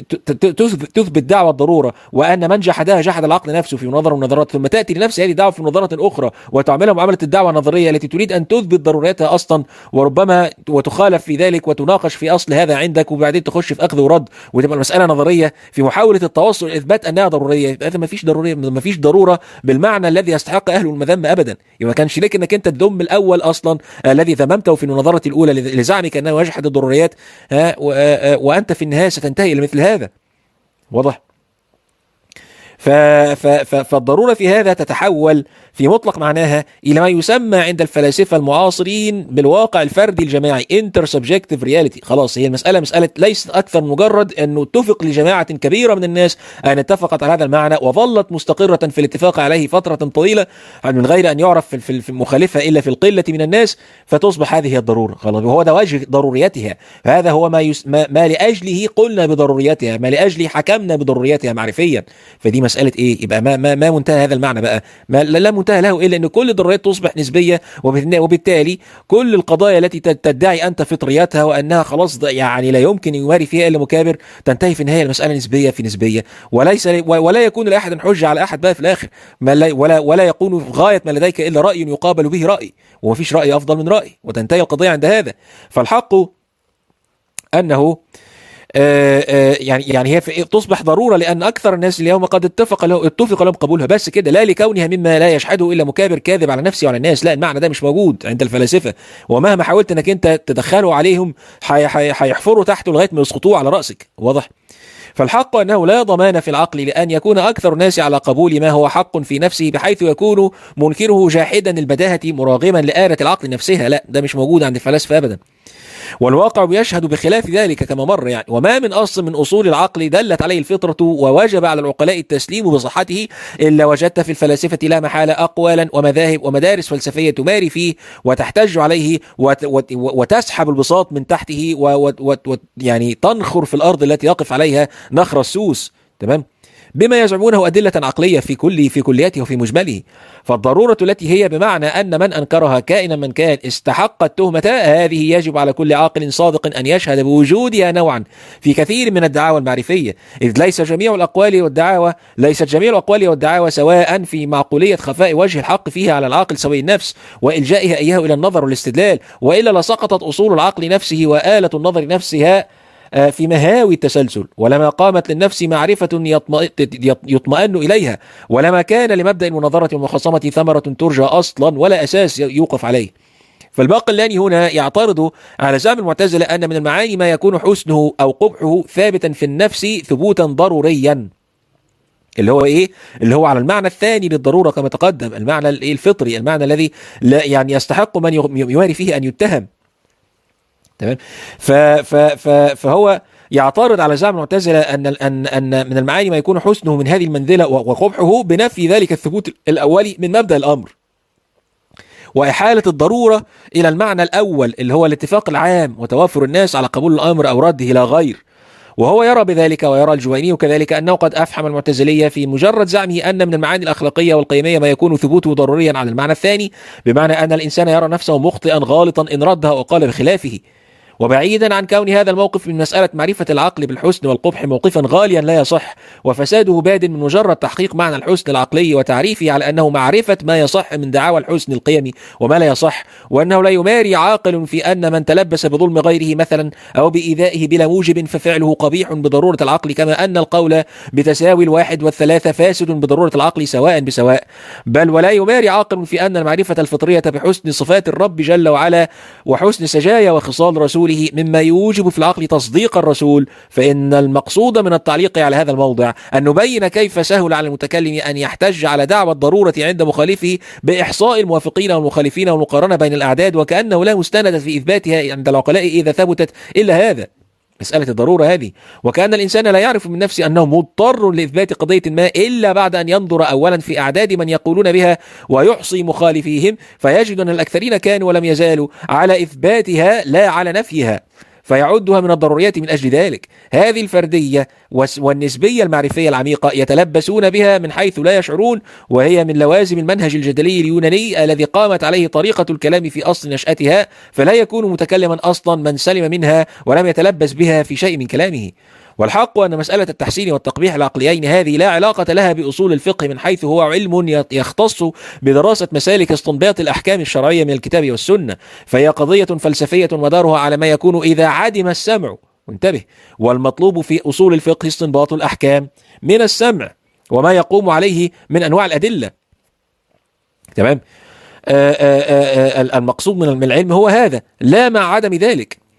تثبت دعوة الضرورة وأن من جحدها جحد العقل نفسه في مناظرة مناظرات، ثم تأتي لنفس هذه الدعوة في مناظرة أخرى وتعملها معاملة الدعوة النظرية التي تريد أن تثبت ضروريتها أصلا، وربما وتخالف في ذلك وتناقش في أصل هذا عندك، وبعدين تخش في أخذ ورد وتبقى المسألة نظرية في محاولة التوصل إلى إثبات أنها ضرورية. هذا ما فيش ضرورية، ما فيش ضرورة بالمعنى الذي يستحق أهل المذمة أبدا. ما كانش لك أنك أنت تدم الأول أصلا الذي ذممته في المناظرة الأولى لزعمك أنه يجحد الضروريات، وأنت في النهاية ستنتهي إلى مثل هذا. واضح؟ فالضرورة في هذا تتحول في مطلق معناها إلى ما يسمى عند الفلاسفة المعاصرين بالواقع الفردي الجماعي intersubjective reality. خلاص هي المسألة مسألة ليست أكثر مجرد أنه اتفق لجماعة كبيرة من الناس أن اتفقت على هذا المعنى وظلت مستقرة في الاتفاق عليه فترة طويلة من غير أن يعرف في المخالفة إلا في القلة من الناس، فتصبح هذه هي الضرورة. خلاص وهو ده وجه ضروريتها. هذا هو ما, يس... ما... ما لأجله قلنا بضروريتها، ما لأجله حكمنا بضروريتها معرفيا. فدي مسألة إيه؟ يبقى ما, ما, ما منتهى هذا المعنى بقى، ما لا منتهى له إلا أن كل الضروريات تصبح نسبية، وبالتالي كل القضايا التي تدعي أنت فطرياتها وأنها خلاص يعني لا يمكن يماري فيها إلا مكابر تنتهي في النهاية المسألة نسبية في نسبية، وليس ولا يكون لأحد حجة على أحد بقى في الآخر، ولا ولا يكون في غاية ما لديك إلا رأي يقابل به رأي، ومفيش رأي أفضل من رأي، وتنتهي القضية عند هذا. فالحق أنه آآ آآ يعني يعني هي تصبح ضرورة لأن أكثر الناس اليوم قد اتفق له اتفق لهم قبولها، بس كده، لا لكونها مما لا يشحده إلا مكابر كاذب على نفسه وعلى الناس. لا، المعنى ده مش موجود عند الفلاسفة، ومهما حاولت أنك أنت تدخله عليهم هيحفروا تحته لغاية ما يسقطوه على رأسك. واضح؟ فالحق أنه لا ضمان في العقل لأن يكون أكثر الناس على قبول ما هو حق في نفسه بحيث يكون منكره جاحدا البداهة مراغما لآلة العقل نفسها. لا، ده مش موجود عند الفلاسفة أبدا، والواقع بيشهد بخلاف ذلك كما مر يعني. وما من أصل من أصول العقل دلت عليه الفطرة ووجب على العقلاء التسليم بصحته إلا وجدت في الفلاسفة لا محالة أقوالا ومذاهب ومدارس فلسفية تماري فيه وتحتج عليه وتسحب البساط من تحته ويعني تنخر في الأرض التي يقف عليها نخر السوس. تمام؟ بما يزعمونه أدلة عقلية في كل في كلياته وفي مجمله. فالضرورة التي هي بمعنى أن من أنكرها كائنا من كان استحق التهمة، هذه يجب على كل عاقل صادق أن يشهد بوجودها نوعا في كثير من الدعاوى المعرفية، إذ ليس جميع الأقوال والدعاوى ليست جميع الأقوال والدعاوى سواء في معقولية خفاء وجه الحق فيها على العاقل سوي النفس وإلجائها إياه إلى النظر والاستدلال، وإلا لسقطت أصول العقل نفسه وآلة النظر نفسها في مهاوي التسلسل، ولما قامت للنفس معرفة يطمئن إليها، ولما كان لمبدأ المناظرة والمخاصمة ثمرة ترجى أصلا ولا أساس يوقف عليه. فالباقلاني هنا يعترض على زعم المعتزلة أن من المعاني ما يكون حسنه أو قبحه ثابتا في النفس ثبوتا ضروريا، اللي هو ايه؟ اللي هو على المعنى الثاني للضرورة كما تقدم، المعنى الفطري، المعنى الذي لا يعني يستحق من يواري فيه ان يتهم. تمام. ف ف ف فهو يعترض على زعم المعتزلة ان ان ان من المعاني ما يكون حسنه من هذه المنزلة وقبحه بنفي ذلك الثبوت الاولي من مبدأ الامر، وإحالة الضرورة إلى المعنى الأول اللي هو الاتفاق العام وتوافر الناس على قبول الأمر أو رده لا غير. وهو يرى بذلك، ويرى الجويني كذلك، أنه قد أفحم المعتزلية في مجرد زعمه أن من المعاني الأخلاقية والقيمية ما يكون ثبوته ضروريا على المعنى الثاني، بمعنى أن الإنسان يرى نفسه مخطئا غالطا إن ردها وقال بخلافه. وبعيدا عن كون هذا الموقف من مسألة معرفة العقل بالحسن والقبح موقفا غاليا لا يصح، وفساده باد من مجرد تحقيق معنى الحسن العقلي وتعريفه على أنه معرفة ما يصح من دعاوى الحسن القيمي وما لا يصح، وأنه لا يماري عاقل في أن من تلبس بظلم غيره مثلا أو بإيذائه بلا موجب ففعله قبيح بضرورة العقل، كما أن القول بتساوي الواحد والثلاثة فاسد بضرورة العقل سواء بسواء. بل ولا يماري عاقل في أن المعرفة الفطرية بحسن صفات الرب جل وعلا وحسن سجايا وخصال رسوله مما يوجب في العقل تصديق الرسول، فإن المقصود من التعليق على هذا الموضع أن نبين كيف سهل على المتكلم أن يحتج على دعوى الضرورة عند مخالفه بإحصاء الموافقين والمخالفين والمقارنة بين الأعداد، وكأنه لا مستند في إثباتها عند العقلاء إذا ثبتت إلا هذا، مسألة الضرورة هذه، وكأن الإنسان لا يعرف من نفسه أنه مضطر لإثبات قضية ما إلا بعد أن ينظر أولا في أعداد من يقولون بها ويحصي مخالفيهم، فيجد أن الأكثرين كانوا ولم يزالوا على إثباتها لا على نفيها، فيعدها من الضروريات من أجل ذلك. هذه الفردية والنسبية المعرفية العميقة يتلبسون بها من حيث لا يشعرون، وهي من لوازم المنهج الجدلي اليوناني الذي قامت عليه طريقة الكلام في أصل نشأتها، فلا يكون متكلما أصلا من سلم منها ولم يتلبس بها في شيء من كلامه. والحق أن مسألة التحسين والتقبيح العقليين هذه لا علاقة لها بأصول الفقه من حيث هو علم يختص بدراسة مسالك استنباط الأحكام الشرعية من الكتاب والسنة، فهي قضية فلسفية مدارها على ما يكون إذا عدم السمع. انتبه، والمطلوب في أصول الفقه استنباط الأحكام من السمع وما يقوم عليه من أنواع الأدلة. تمام. آآ آآ المقصود من العلم هو هذا، لا مع عدم ذلك.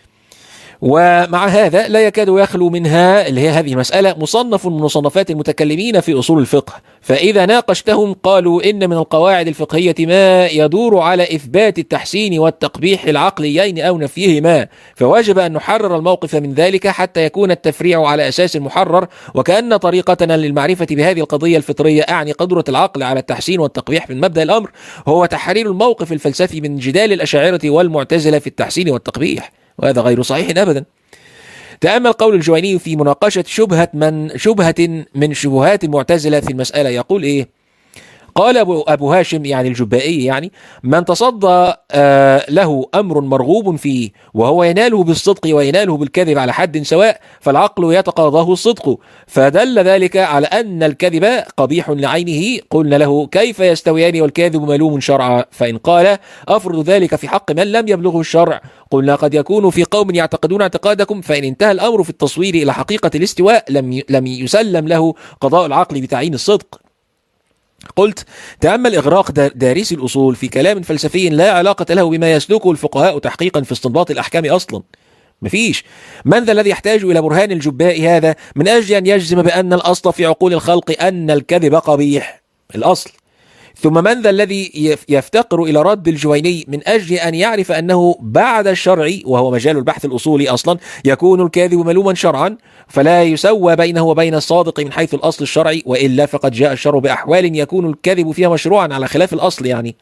ومع هذا لا يكاد يخلو منها اللي هي هذه المسألة مصنف من مصنفات المتكلمين في أصول الفقه، فإذا ناقشتهم قالوا إن من القواعد الفقهية ما يدور على إثبات التحسين والتقبيح العقليين أو نفيهما، فواجب أن نحرر الموقف من ذلك حتى يكون التفريع على أساس محرر. وكأن طريقتنا للمعرفة بهذه القضية الفطرية أعني قدرة العقل على التحسين والتقبيح من مبدأ الأمر هو تحرير الموقف الفلسفي من جدال الأشاعرة والمعتزلة في التحسين والتقبيح، وهذا غير صحيح أبدا. تأمل قول الجويني في مناقشة شبهة من شبهة من شبهات المعتزلة في المسألة، يقول إيه؟ قال أبو, أبو هاشم يعني الجبائي يعني من تصدى آه له أمر مرغوب فيه وهو يناله بالصدق ويناله بالكذب على حد سواء فالعقل يتقاضاه الصدق، فدل ذلك على أن الكذب قبيح لعينه. قلنا له كيف يستويان والكاذب ملوم شرعا؟ فإن قال أفرض ذلك في حق من لم يبلغه الشرع، قلنا قد يكون في قوم يعتقدون اعتقادكم، فإن انتهى الأمر في التصوير إلى حقيقة الاستواء لم لم يسلم له قضاء العقل بتعيين الصدق. قلت تأمل إغراق دارسي الأصول في كلام فلسفي لا علاقة له بما يسلكه الفقهاء تحقيقا في استنباط الأحكام أصلا. مفيش. من ذا الذي يحتاج إلى برهان الجباء هذا من أجل أن يجزم بأن الأصل في عقول الخلق أن الكذب قبيح الأصل؟ ثم من ذا الذي يفتقر إلى رد الجويني من أجل أن يعرف أنه بعد الشرع وهو مجال البحث الأصولي أصلا يكون الكاذب ملوما شرعا، فلا يسوى بينه وبين الصادق من حيث الأصل الشرعي، وإلا فقد جاء الشرع بأحوال يكون الكذب فيها مشروعا على خلاف الأصل. يعني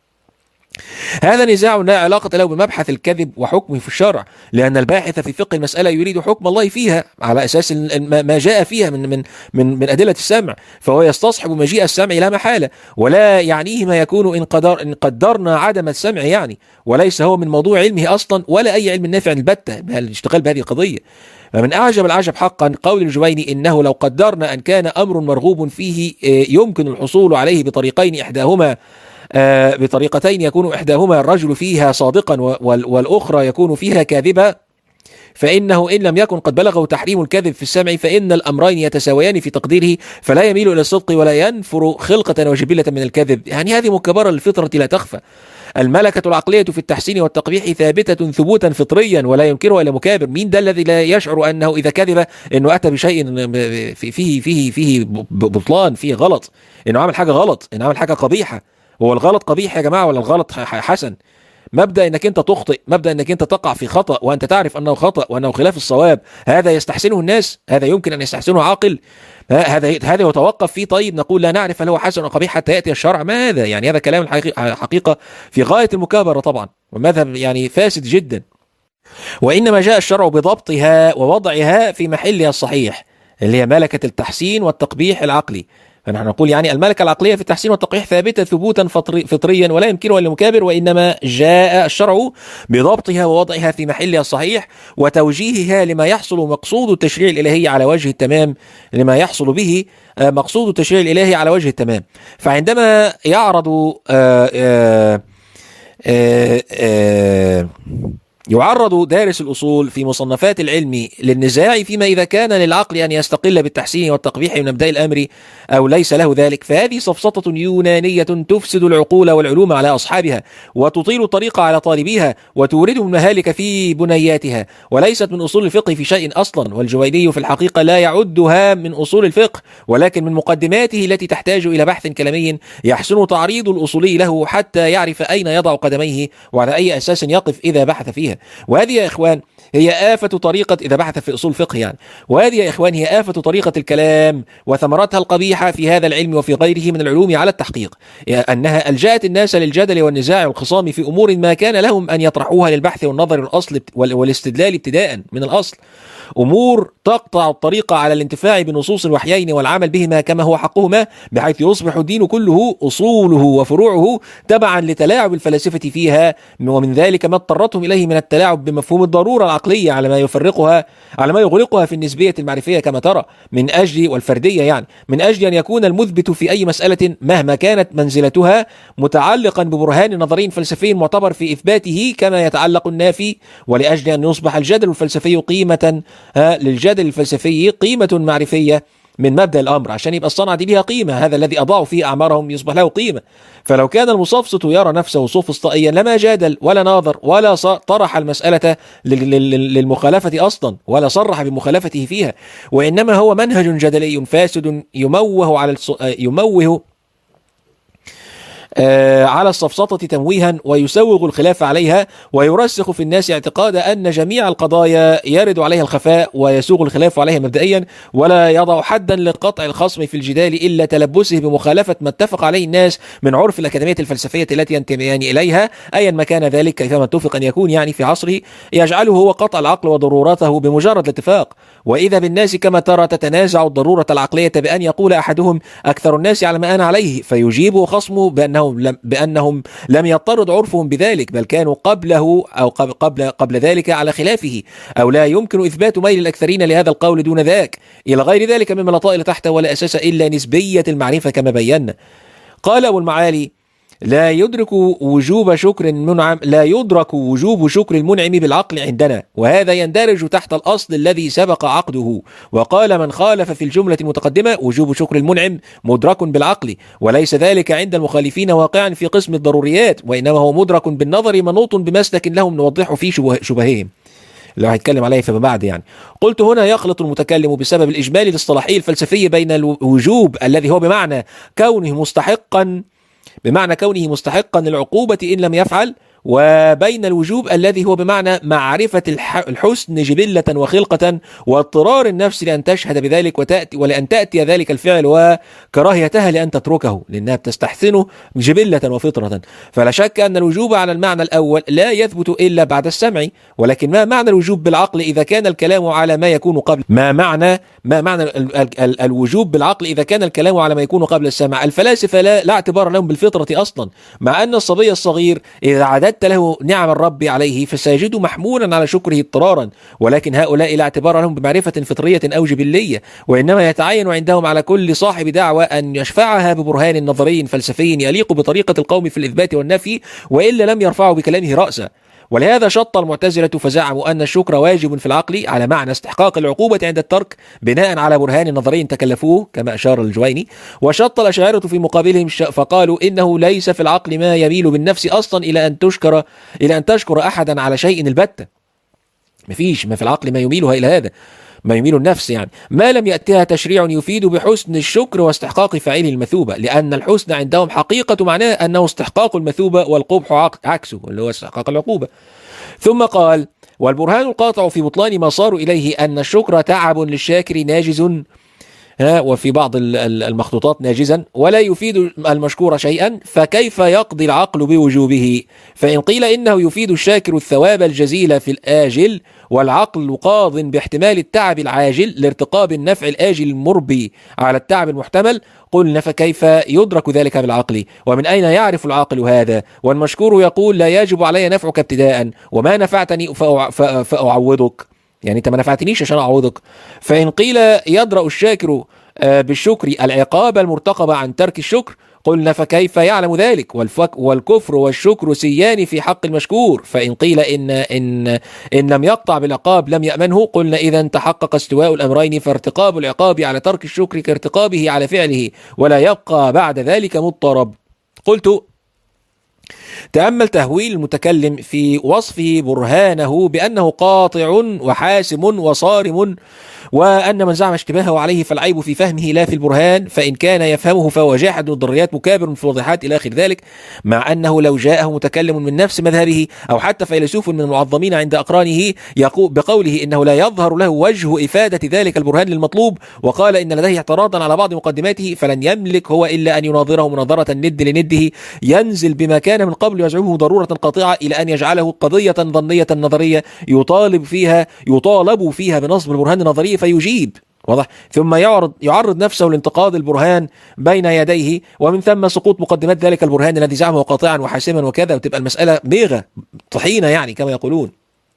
هذا نزاع لا علاقة له بمبحث الكذب وحكمه في الشرع، لأن الباحث في فقه المسألة يريد حكم الله فيها على أساس ما جاء فيها من من من من أدلة السمع، فهو يستصحب مجيء السمع لا محالة، ولا يعنيه ما يكون إن قدر إن قدرنا عدم السمع يعني، وليس هو من موضوع علمه أصلا ولا أي علم نافع البتة الاشتغال بهذه القضية. ومن أعجب العجب حقا قول الجويني إنه لو قدرنا أن كان أمر مرغوب فيه يمكن الحصول عليه بطريقين إحداهما آه بطريقتين يكون إحداهما الرجل فيها صادقا والأخرى يكون فيها كاذبا، فإنه إن لم يكن قد بلغه تحريم الكذب في السمع فإن الأمرين يتساويان في تقديره، فلا يميل إلى الصدق ولا ينفر خلقة وجبلة من الكذب. يعني هذه مكبرة للفطرة لا تخفى. الملكة العقلية في التحسين والتقبيح ثابتة ثبوتا فطريا ولا ينكره إلا مكابر. مين ده الذي لا يشعر أنه إذا كذب أنه أتى بشيء فيه فيه فيه بطلان، فيه غلط، أنه عمل حاجة غلط، أنه عمل حاجة قبيحة؟ هو الغلط قبيح يا جماعة ولا الغلط حسن؟ مبدأ أنك أنت تخطئ، مبدأ أنك أنت تقع في خطأ وأنت تعرف أنه خطأ وأنه خلاف الصواب، هذا يستحسنه الناس؟ هذا يمكن أن يستحسنه عاقل؟ هذا هذا يتوقف فيه. طيب نقول لا نعرف هل هو حسن أو قبيح حتى يأتي الشرع؟ ما هذا يعني؟ هذا كلام الحقيقة في غاية المكابرة طبعا، ومذهب يعني فاسد جدا. وإنما جاء الشرع بضبطها ووضعها في محلها الصحيح اللي هي ملكة التحسين والتقبيح العقلي. فنحن نقول يعني الملكة العقلية في التحسين والتقبيح ثابتة ثبوتا فطريا ولا يمكنها إلا مكابر، وإنما جاء الشرع بضبطها ووضعها في محلها الصحيح وتوجيهها لما يحصل مقصود التشريع الإلهي على وجه التمام، لما يحصل به مقصود التشريع الإلهي على وجه التمام. فعندما يعرض آآ آآ آآ آآ يعرض دارس الأصول في مصنفات العلم للنزاع فيما إذا كان للعقل أن يستقل بالتحسين والتقبيح من مبدأ الأمر أو ليس له ذلك، فهذه سفسطة يونانية تفسد العقول والعلوم على أصحابها وتطيل الطريق على طالبيها وتوردهم المهالك في بنياتها، وليست من أصول الفقه في شيء أصلا. والجويني في الحقيقة لا يعدها من أصول الفقه، ولكن من مقدماته التي تحتاج إلى بحث كلامي يحسن تعريض الأصولي له حتى يعرف أين يضع قدميه وعلى أي أساس يقف إذا بحث فيها. وهذه يا إخوان هي آفة طريقة، إذا بحث في أصول فقه يعني، وهذه يا إخوان هي آفة طريقة الكلام وثمرتها القبيحة في هذا العلم وفي غيره من العلوم على التحقيق، أنها ألجأت الناس للجدل والنزاع والخصام في أمور ما كان لهم أن يطرحوها للبحث والنظر والأصل والاستدلال ابتداء من الأصل، أمور تقطع الطريق على الانتفاع بنصوص الوحيين والعمل بهما كما هو حقهما، بحيث يصبح الدين كله أصوله وفروعه تبعا لتلاعب الفلاسفة فيها، ومن ذلك ما اضطرتهم إليه من التلاعب بمفهوم الضرورة العقلية على ما يفرقها على ما يغلقها في النسبية المعرفية كما ترى، من أجل والفردية يعني من أجل أن يكون المثبت في أي مسألة مهما كانت منزلتها متعلقا ببرهان نظري فلسفي معتبر في إثباته كما يتعلق النافي، ولأجل أن يصبح الجدل الفلسفي قيمة للجدل الفلسفي قيمة معرفية من مبدأ الأمر، عشان يبقى الصنعة دي لها قيمة، هذا الذي أضاعوا فيه أعمارهم يصبح له قيمة. فلو كان المصفصط يرى نفسه سوفسطائيا لما جادل ولا ناظر ولا طرح المسألة للمخالفة أصلا ولا صرح بمخالفته فيها، وإنما هو منهج جدلي فاسد يموه على يموه على السفسطة تمويها ويسوغ الخلاف عليها ويرسخ في الناس اعتقاد أن جميع القضايا يرد عليها الخفاء ويسوغ الخلاف عليها مبدئيا، ولا يضع حدا لقطع الخصم في الجدال إلا تلبسه بمخالفة ما اتفق عليه الناس من عرف الأكاديمية الفلسفية التي ينتميان إليها أيا ما كان ذلك كيفما اتفق أن يكون يعني في عصره، يجعله هو قطع العقل وضرورته بمجرد الاتفاق. وإذا بالناس كما ترى تتنازع الضرورة العقلية بأن يقول أحدهم أكثر الناس على ما أنا عليه، فيجيبه خصمه بأنه لم بأنهم لم يضطرد عرفهم بذلك، بل كانوا قبله أو قبل قبل ذلك على خلافه، أو لا يمكن إثبات ميل الأكثرين لهذا القول دون ذاك، إلى غير ذلك مما لا طائل تحته ولا أساس إلا نسبية المعرفة كما بينا. قال أبو المعالي: لا يدرك وجوب شكر المنعم لا يدرك وجوب شكر المنعم بالعقل عندنا، وهذا يندرج تحت الأصل الذي سبق عقده. وقال من خالف في الجملة المتقدمة وجوب شكر المنعم مدرك بالعقل، وليس ذلك عند المخالفين واقعا في قسم الضروريات، وإنما هو مدرك بالنظر منوط بمسلك لهم نوضح فيه شبههم لو هيتكلم عليه فيما بعد يعني. قلت هنا يخلط المتكلم بسبب الإجمال الاصطلاحي الفلسفي بين الوجوب الذي هو بمعنى كونه مستحقا بمعنى كونه مستحقا للعقوبة إن لم يفعل، وبين الوجوب الذي هو بمعنى معرفة الحسن جبلة وخلقة واضطرار النفس لأن تشهد بذلك وتأتي ولأن تأتي ذلك الفعل وكراهيتها لأن تتركه لأنها بتستحسنه جبلة وفطرة. فلا شك أن الوجوب على المعنى الأول لا يثبت إلا بعد السمع، ولكن ما معنى الوجوب بالعقل إذا كان الكلام على ما يكون قبل ما معنى ما معنى ال ال ال الوجوب بالعقل إذا كان الكلام على ما يكون قبل السمع؟ الفلاسفة لا, لا اعتبار لهم بالفطرة أصلا، مع أن الصبي الصغير إذا عددت له نعم الرب عليه فسيجد محمولا على شكره اضطرارا، ولكن هؤلاء لا اعتبار لهم بمعرفة فطرية أو جبلية، وإنما يتعين عندهم على كل صاحب دعوة أن يشفعها ببرهان نظري فلسفي يليق بطريقة القوم في الإثبات والنفي، وإلا لم يرفعوا بكلامه رأسا. ولهذا شط المعتزلة فزعموا أن الشكر واجب في العقل على معنى استحقاق العقوبة عند الترك بناء على برهان نظري تكلفوه كما أشار الجويني. وشط الأشاعرة في مقابلهم فقالوا إنه ليس في العقل ما يميل بالنفس أصلا إلى أن تشكر إلى أن تشكر أحدا على شيء البتة. مفيش ما في العقل ما يميلها إلى هذا، ما يميل النفس يعني، ما لم يأتها تشريع يفيد بحسن الشكر واستحقاق فاعله المثوبة، لأن الحسن عندهم حقيقة معناه أنه استحقاق المثوبة والقبح عكسه اللي هو استحقاق العقوبة. ثم قال: والبرهان القاطع في بطلان ما صاروا إليه أن الشكر تعب للشاكر ناجز، ها وفي بعض المخطوطات ناجزا، ولا يفيد المشكور شيئا، فكيف يقضي العقل بوجوبه؟ فإن قيل إنه يفيد الشاكر الثواب الجزيل في الآجل، والعقل قاض باحتمال التعب العاجل لارتقاب النفع الآجل المربي على التعب المحتمل، قلنا فكيف يدرك ذلك بالعقل؟ ومن أين يعرف العاقل هذا؟ والمشكور يقول: لا يجب علي نفعك ابتداء، وما نفعتني فأعوضك، يعني انت ما نفعتنيش عشان اعوضك. فان قيل يدرأ الشاكر بالشكر العقاب المرتقب عن ترك الشكر، قلنا فكيف يعلم ذلك؟ والفك والكفر والشكر سيان في حق المشكور. فإن قيل إن إن إن لم يقطع بالعقاب لم يأمنه، قلنا إذا تحقق استواء الأمرين، فارتقاب العقاب على ترك الشكر كارتقابه على فعله، ولا يبقى بعد ذلك مضطرب. قلت: تأمل تهويل المتكلم في وصفه برهانه بأنه قاطع وحاسم وصارم، وأن من زعم اشتباهه عليه فالعيب في فهمه لا في البرهان، فإن كان يفهمه فهو جاحد الضريات مكابر في الوضيحات إلى آخر ذلك. مع أنه لو جاءه متكلم من نفس مذهبه أو حتى فيلسوف من المعظمين عند أقرانه يقول بقوله إنه لا يظهر له وجه إفادة ذلك البرهان للمطلوب، وقال إن لديه اعتراضا على بعض مقدماته، فلن يملك هو إلا أن يناظره مناظرة الند لنده، ينزل بما كان من قبل يزعمه ضرورة قاطعة إلى أن يجعله قضية ظنية نظرية يطالب فيها يطالب فيها بنصب البرهان النظري فيجيب، واضح، ثم يعرض يعرض نفسه لانتقاد البرهان بين يديه، ومن ثم سقوط مقدمات ذلك البرهان الذي زعمه قاطعا وحاسما وكذا، وتبقى المسألة بيغة طحينة يعني كما يقولون.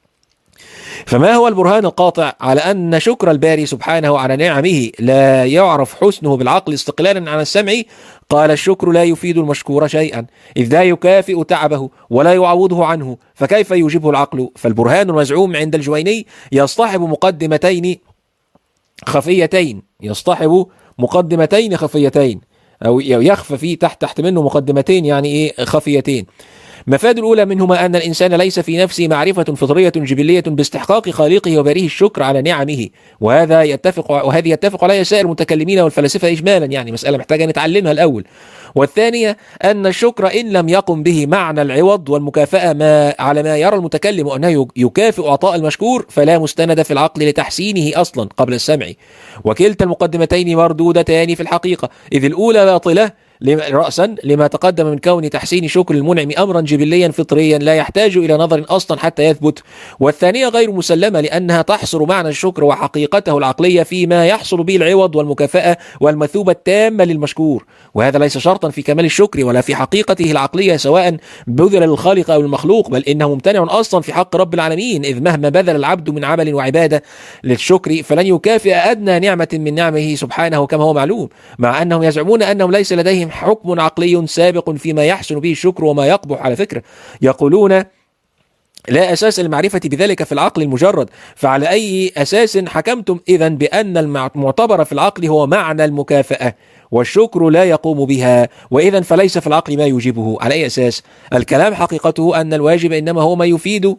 فما هو البرهان القاطع على أن شكر الباري سبحانه على نعمه لا يعرف حسنه بالعقل استقلالا عن السمع؟ قال: الشكر لا يفيد المشكور شيئا، إذ لا يكافئ تعبه ولا يعوضه عنه، فكيف يجيبه العقل؟ فالبرهان المزعوم عند الجويني يصطحب مقدمتين خفيتين يصطحب مقدمتين خفيتين أو يخفى فيه تحت تحت منه مقدمتين يعني إيه خفيتين. مفاد الأولى منهما أن الإنسان ليس في نفسه معرفة فطرية جبلية باستحقاق خالقه وباريه الشكر على نعمه، وهذا يتفق وهذه يتفق عليها سائر المتكلمين والفلاسفة إجمالا، يعني مسألة محتاجة نتعلمها الأول. والثانية أن الشكر إن لم يقم به معنى العوض والمكافأة ما على ما يرى المتكلم أنه يكافئ عطاء المشكور، فلا مستند في العقل لتحسينه أصلا قبل السمع. وكلتا المقدمتين مردودتان في الحقيقة، إذ الأولى باطلة رأسا لما تقدم من كون تحسين شكر المنعم أمرا جبليا فطريا لا يحتاج إلى نظر أصلا حتى يثبت، والثانية غير مسلمة لأنها تحصر معنى الشكر وحقيقته العقلية فيما يحصل به العوض والمكافأة والمثوبة التامة للمشكور، وهذا ليس شرطا في كمال الشكر ولا في حقيقته العقلية سواء بذل للخالق أو المخلوق، بل إنه ممتنع أصلا في حق رب العالمين، إذ مهما بذل العبد من عمل وعبادة للشكر فلن يكافئ أدنى نعمة من نعمه سبحانه كما هو معلوم، مع أنهم يزعمون أنهم ليس لديهم حكم عقلي سابق فيما يحسن به الشكر وما يقبح. على فكرة يقولون لا أساس للمعرفة بذلك في العقل المجرد، فعلى أي أساس حكمتم إذن بأن المعتبر في العقل هو معنى المكافأة والشكر لا يقوم بها، وإذن فليس في العقل ما يوجبه؟ على أي أساس؟ الكلام حقيقته أن الواجب إنما هو ما يفيد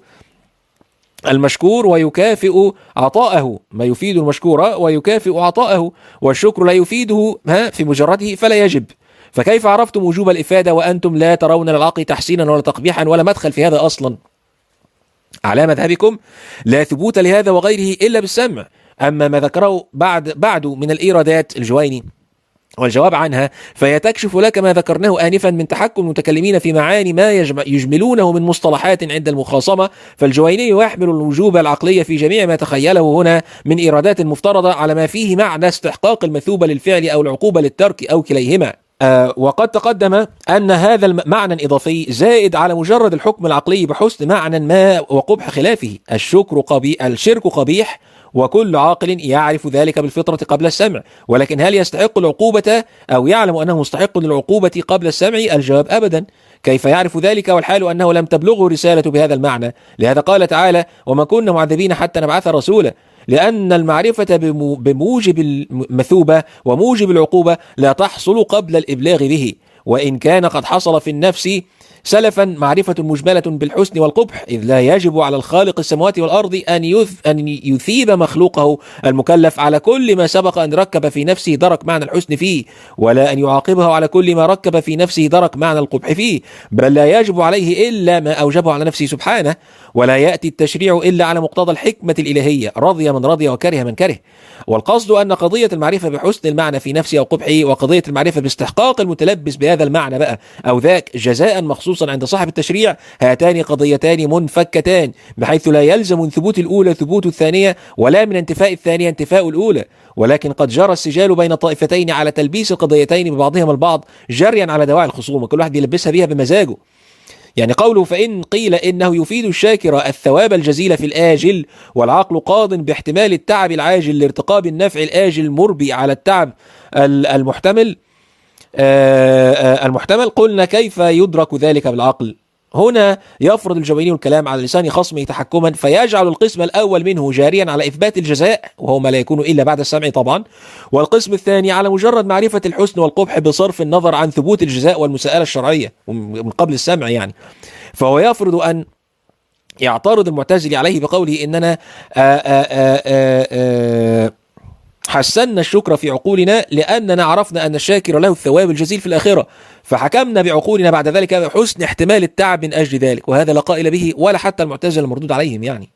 المشكور ويكافئ عطاءه، ما يفيد المشكور ويكافئ عطاءه، والشكر لا يفيده في مجرده فلا يجب. فكيف عرفتم وجوب الإفادة وأنتم لا ترون للعقل تحسينا ولا تقبيحا ولا مدخل في هذا أصلا؟ على مذهبكم لا ثبوت لهذا وغيره إلا بالسمع. أما ما ذكره بعد بعد من الإيرادات الجويني والجواب عنها فهي تكشف لك ما ذكرناه آنفا من تحكم المتكلمين في معاني ما يجملونه من مصطلحات عند المخاصمة. فالجويني يحمل الوجوب العقلية في جميع ما تخيله هنا من إيرادات مفترضة على ما فيه معنى استحقاق المثوبة للفعل أو العقوبة للترك أو كليهما. آه وقد تقدم أن هذا المعنى إضافي زائد على مجرد الحكم العقلي بحسن معنى ما وقبح خلافه. الشكر قبيح الشرك قبيح وكل عاقل يعرف ذلك بالفطرة قبل السمع، ولكن هل يستحق العقوبة أو يعلم أنه مستحق للعقوبة قبل السمع؟ الجواب أبدا، كيف يعرف ذلك والحال أنه لم تبلغه رسالة بهذا المعنى؟ لهذا قال تعالى: وما كنا معذبين حتى نبعث رسولا، لأن المعرفة بموجب المثوبة وموجب العقوبة لا تحصل قبل الإبلاغ به، وإن كان قد حصل في النفس سلفا معرفة مجملة بالحسن والقبح، إذ لا يجب على الخالق السماوات والأرض أن أن يثيب مخلوقه المكلف على كل ما سبق أن ركب في نفسه درك معنى الحسن فيه، ولا أن يعاقبه على كل ما ركب في نفسه درك معنى القبح فيه، بل لا يجب عليه إلا ما أوجبه على نفسه سبحانه، ولا يأتي التشريع إلا على مقتضى الحكمة الإلهية، رضي من رضي وكره من كره. والقصد أن قضية المعرفة بحسن المعنى في نفسه أو قبحه، وقضية المعرفة باستحقاق المتلبس بهذا المعنى بقى أو ذاك جزاء مخصوصا عند صاحب التشريع، هاتان قضيتان منفكتان، بحيث لا يلزم من ثبوت الأولى ثبوت الثانية، ولا من انتفاء الثانية انتفاء الأولى، ولكن قد جرى السجال بين الطائفتين على تلبيس القضيتين ببعضهم البعض جريا على دواعي الخصومة، كل واحد بيلبسها بها بمزاجه. يعني قوله: فإن قيل إنه يفيد الشاكر الثواب الجزيل في الآجل، والعقل قاض باحتمال التعب العاجل لارتقاب النفع الآجل المربي على التعب المحتمل المحتمل قلنا: كيف يدرك ذلك بالعقل؟ هنا يفرض الجويني الكلام على لسان خصمه تحكما، فيجعل القسم الأول منه جاريا على إثبات الجزاء، وهو ما لا يكون إلا بعد السمع طبعا، والقسم الثاني على مجرد معرفة الحسن والقبح بصرف النظر عن ثبوت الجزاء والمساءلة الشرعية من قبل السمع يعني. فهو يفرض أن يعترض المعتزلي عليه بقوله: إننا آآ آآ آآ حسنا الشكر في عقولنا لأننا عرفنا أن الشاكر له الثواب الجزيل في الآخرة، فحكمنا بعقولنا بعد ذلك بحسن احتمال التعب من أجل ذلك، وهذا لا قائل به ولا حتى المعتزلة المردود عليهم يعني.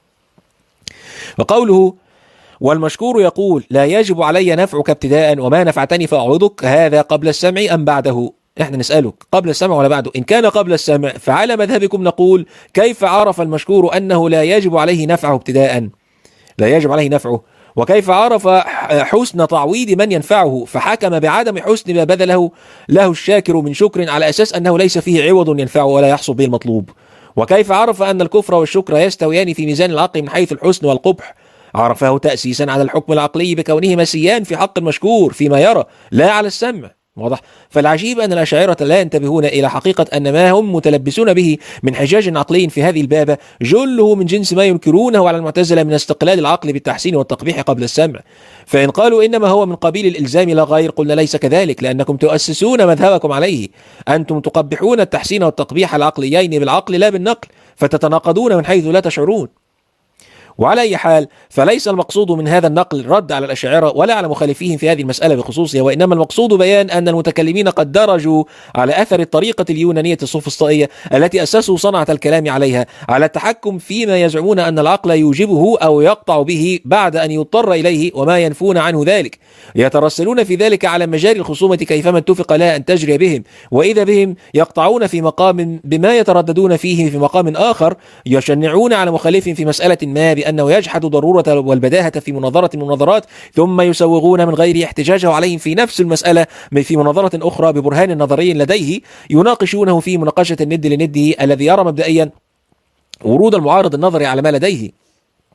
وقوله: والمشكور يقول: لا يجب علي نفعك ابتداء، وما نفعتني فأعوضك، هذا قبل السمع أم بعده؟ احنا نسألك قبل السمع ولا بعده؟ إن كان قبل السمع فعلى مذهبكم نقول: كيف عرف المشكور أنه لا يجب عليه نفعه ابتداء؟ لا يجب عليه نفعه، وكيف عرف حسن تعويض من ينفعه فحكم بعدم حسن ما بذله له الشاكر من شكر على أساس أنه ليس فيه عوض ينفعه ولا يحصل به المطلوب؟ وكيف عرف أن الكفر والشكر يستويان في ميزان العقل من حيث الحسن والقبح؟ عرفه تأسيسا على الحكم العقلي بكونه مسيان في حق المشكور فيما يرى لا على السمع. واضح؟ فالعجيب أن الأشاعرة لا ينتبهون إلى حقيقة أن ما هم متلبسون به من حجاج عقلي في هذه البابة جله من جنس ما ينكرونه على المعتزلة من استقلال العقل بالتحسين والتقبيح قبل السمع. فإن قالوا إنما هو من قبيل الإلزام لا غير، قلنا: ليس كذلك، لأنكم تؤسسون مذهبكم عليه، أنتم تقبحون التحسين والتقبيح العقليين بالعقل لا بالنقل، فتتناقضون من حيث لا تشعرون. وعلى أي حال فليس المقصود من هذا النقل رد على الأشاعرة ولا على مخالفيهم في هذه المسألة بخصوصها، وإنما المقصود بيان أن المتكلمين قد درجوا على أثر الطريقة اليونانية السوفسطائية التي أسسوا صنعة الكلام عليها على التحكم فيما يزعمون أن العقل يوجبه أو يقطع به بعد أن يضطر إليه، وما ينفون عنه ذلك، يترسلون في ذلك على مجاري الخصومة كيفما اتفق لها أن تجري بهم، وإذا بهم يقطعون في مقام بما يترددون فيه في مقام آخر، يشنعون على مخالفهم في مسألة ما أنه يجحد ضرورة والبداهة في مناظرة من المناظرات، ثم يسوغون من غير احتجاجه عليهم في نفس المسألة في مناظرة أخرى ببرهان نظري لديه يناقشونه في مناقشة الند لنده، الذي يرى مبدئيا ورود المعارض النظري على ما لديه.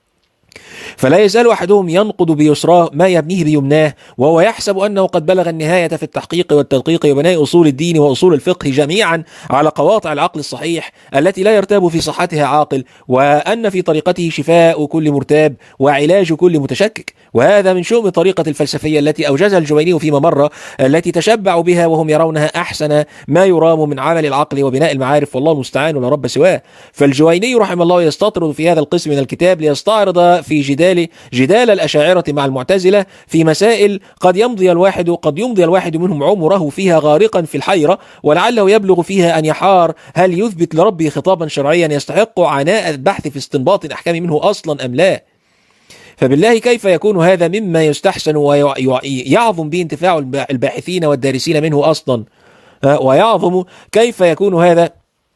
فلا يزال أحدهم ينقض بيسراه ما يبنيه بيمناه، وهو يحسب أنه قد بلغ النهاية في التحقيق والتدقيق وبناء أصول الدين وأصول الفقه جميعا على قواطع العقل الصحيح التي لا يرتاب في صحتها عاقل، وأن في طريقته شفاء كل مرتاب وعلاج كل متشكك. وهذا من شؤم طريقة الفلسفية التي أوجزها الجويني فيما مر، التي تشبعوا بها وهم يرونها أحسن ما يرام من عمل العقل وبناء المعارف، والله المستعان ولا رب سواه. فالجويني رحمه الله يستطرد في هذا القسم من الكتاب ليستعرض في جدال جدال الأشاعرة مع المعتزلة في مسائل قد يمضي الواحد قد يمضي الواحد منهم عمره فيها غارقا في الحيرة، ولعله يبلغ فيها أن يحار هل يثبت لربه خطابا شرعيا يستحق عناء البحث في استنباط الأحكام منه أصلا أم لا. فبالله كيف يكون هذا مما يستحسن ويعظم به انتفاع الباحثين والدارسين منه أصلا، ويعظم كيف يكون هذا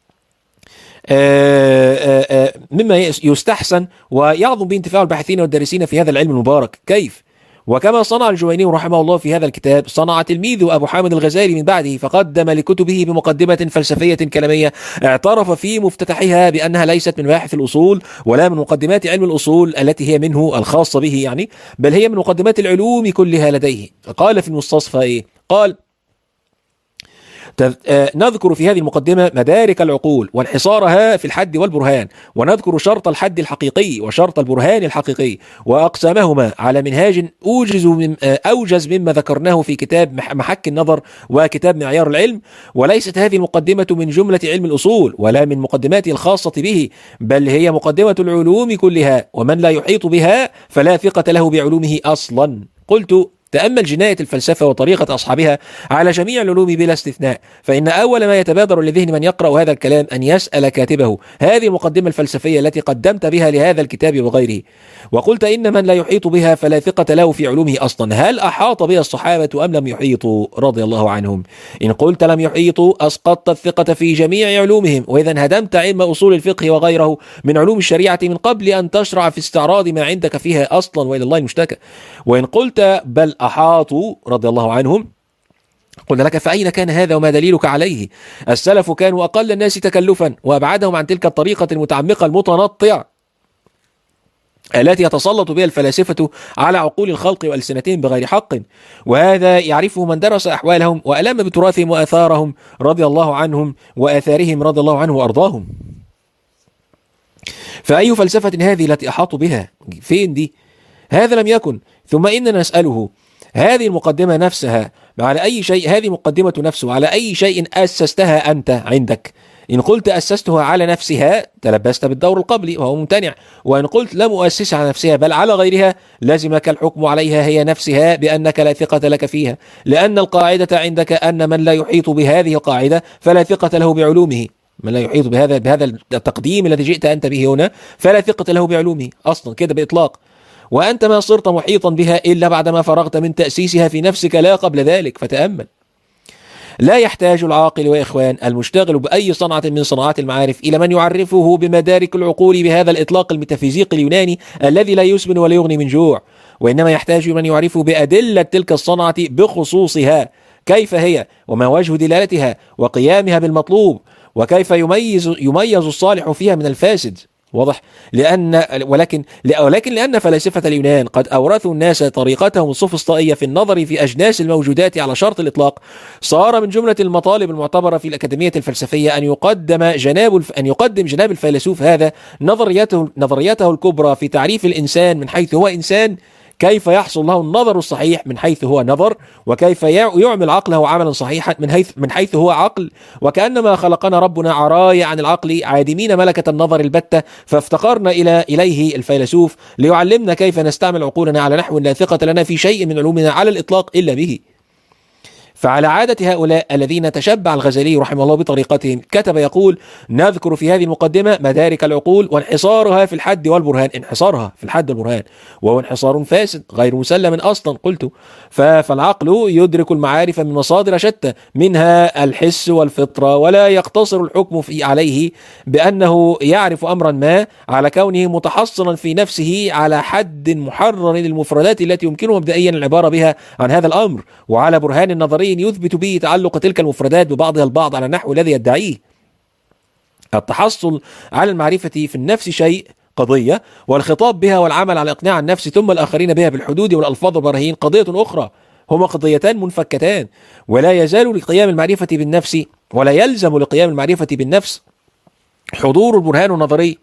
مما يستحسن ويعظم به انتفاع الباحثين والدارسين في هذا العلم المبارك؟ كيف؟ وكما صنع الجويني رحمه الله في هذا الكتاب صنع تلميذه أبو حامد الغزالي من بعده، فقدم لكتبه بمقدمة فلسفية كلامية اعترف في مفتتحها بأنها ليست من باحث الأصول ولا من مقدمات علم الأصول التي هي منه الخاصة به يعني، بل هي من مقدمات العلوم كلها لديه. قال في المستصفى إيه؟ قال: نذكر في هذه المقدمة مدارك العقول وانحصارها في الحد والبرهان، ونذكر شرط الحد الحقيقي وشرط البرهان الحقيقي وأقسامهما على منهاج أوجز من أوجز مما ذكرناه في كتاب محك النظر وكتاب معيار العلم. وليست هذه المقدمة من جملة علم الأصول ولا من مقدماته الخاصة به، بل هي مقدمة العلوم كلها، ومن لا يحيط بها فلا ثقة له بعلومه أصلا. قلت: تأمل جناية الفلسفة وطريقة أصحابها على جميع العلوم بلا استثناء، فإن أول ما يتبادر لذهن من يقرأ هذا الكلام أن يسأل كاتبه: هذه المقدمة الفلسفية التي قدمت بها لهذا الكتاب وغيره؟ وقلت: إن من لا يحيط بها فلا ثقة له في علومه أصلا. هل أحاط بها الصحابة أم لم يحيطوا رضي الله عنهم؟ إن قلت لم يحيطوا أسقطت الثقة في جميع علومهم، وإذا هدمت علم أصول الفقه وغيره من علوم الشريعة من قبل أن تشرع في استعراض ما عندك فيها أصلا، وإلى الله المشتكى. وإن قلت بل أحاطوا رضي الله عنهم، قلنا لك: فأين كان هذا وما دليلك عليه؟ السلف كانوا أقل الناس تكلفا وأبعدهم عن تلك الطريقة المتعمقة المتنطعة التي يتسلط بها الفلاسفة على عقول الخلق وألسنتهم بغير حق، وهذا يعرفه من درس أحوالهم وألم بتراثهم وآثارهم رضي الله عنهم وآثارهم رضي الله عنه وأرضاهم. فأي فلسفة هذه التي أحاطوا بها؟ فين دي؟ هذا لم يكن. ثم إننا نسأله: هذه المقدمة نفسها على أي شيء، هذه مقدمة نفسه على أي شيء أسستها أنت عندك؟ إن قلت أسستها على نفسها تلبست بالدور القبلي وهو ممتنع، وإن قلت لم أؤسسها على نفسها بل على غيرها لزمك الحكم عليها هي نفسها بأنك لا ثقة لك فيها، لأن القاعدة عندك أن من لا يحيط بهذه القاعدة فلا ثقة له بعلومه. من لا يحيط بهذا بهذا التقديم الذي جئت أنت به هنا فلا ثقة له بعلومه أصلا كده بإطلاق، وأنت ما صرت محيطا بها إلا بعدما فرغت من تأسيسها في نفسك لا قبل ذلك. فتأمل. لا يحتاج العاقل وإخوان المشتغل بأي صنعة من صناعات المعارف إلى من يعرفه بمدارك العقول بهذا الإطلاق الميتافيزيقي اليوناني الذي لا يسمن ولا يغني من جوع، وإنما يحتاج من يعرفه بأدلة تلك الصنعة بخصوصها، كيف هي وما وجه دلالتها وقيامها بالمطلوب، وكيف يميز يميز الصالح فيها من الفاسد. واضح؟ لأن ولكن ولكن لأن فلاسفة اليونان قد أورثوا الناس طريقتهم السوفسطائية في النظر في أجناس الموجودات على شرط الإطلاق، صار من جملة المطالب المعتبرة في الأكاديمية الفلسفية أن يقدم جناب أن يقدم جناب الفيلسوف هذا نظريته نظريته الكبرى في تعريف الإنسان من حيث هو إنسان، كيف يحصل له النظر الصحيح من حيث هو نظر، وكيف يعمل عقله عملا صحيحا من حيث من حيث هو عقل، وكأنما خلقنا ربنا عرايا عن العقل عادمين ملكة النظر البتة، فافتقرنا إلى إليه الفيلسوف ليعلمنا كيف نستعمل عقولنا على نحو لا ثقة لنا في شيء من علومنا على الإطلاق إلا به. فعلى عادة هؤلاء الذين تشبع الغزالي رحمه الله بطريقتهم كتب يقول: نذكر في هذه المقدمة مدارك العقول وانحصارها في الحد والبرهان. انحصارها في الحد والبرهان وهو انحصار فاسد غير مسلم أصلا. قلت: فالعقل يدرك المعارف من مصادر شتى منها الحس والفطرة، ولا يقتصر الحكم في عليه بأنه يعرف أمرا ما على كونه متحصنا في نفسه على حد محرر للمفردات التي يمكنه مبدئيا العبارة بها عن هذا الأمر، وعلى برهان النظري يثبت به تعلق تلك المفردات ببعضها البعض على النحو الذي يدعيه. التحصل على المعرفة في النفس شيء قضية، والخطاب بها والعمل على إقناع النفس ثم الآخرين بها بالحدود والألفاظ والبراهين قضية أخرى، هما قضيتان منفكتان. ولا يزال لقيام المعرفة بالنفس ولا يلزم لقيام المعرفة بالنفس حضور البرهان النظري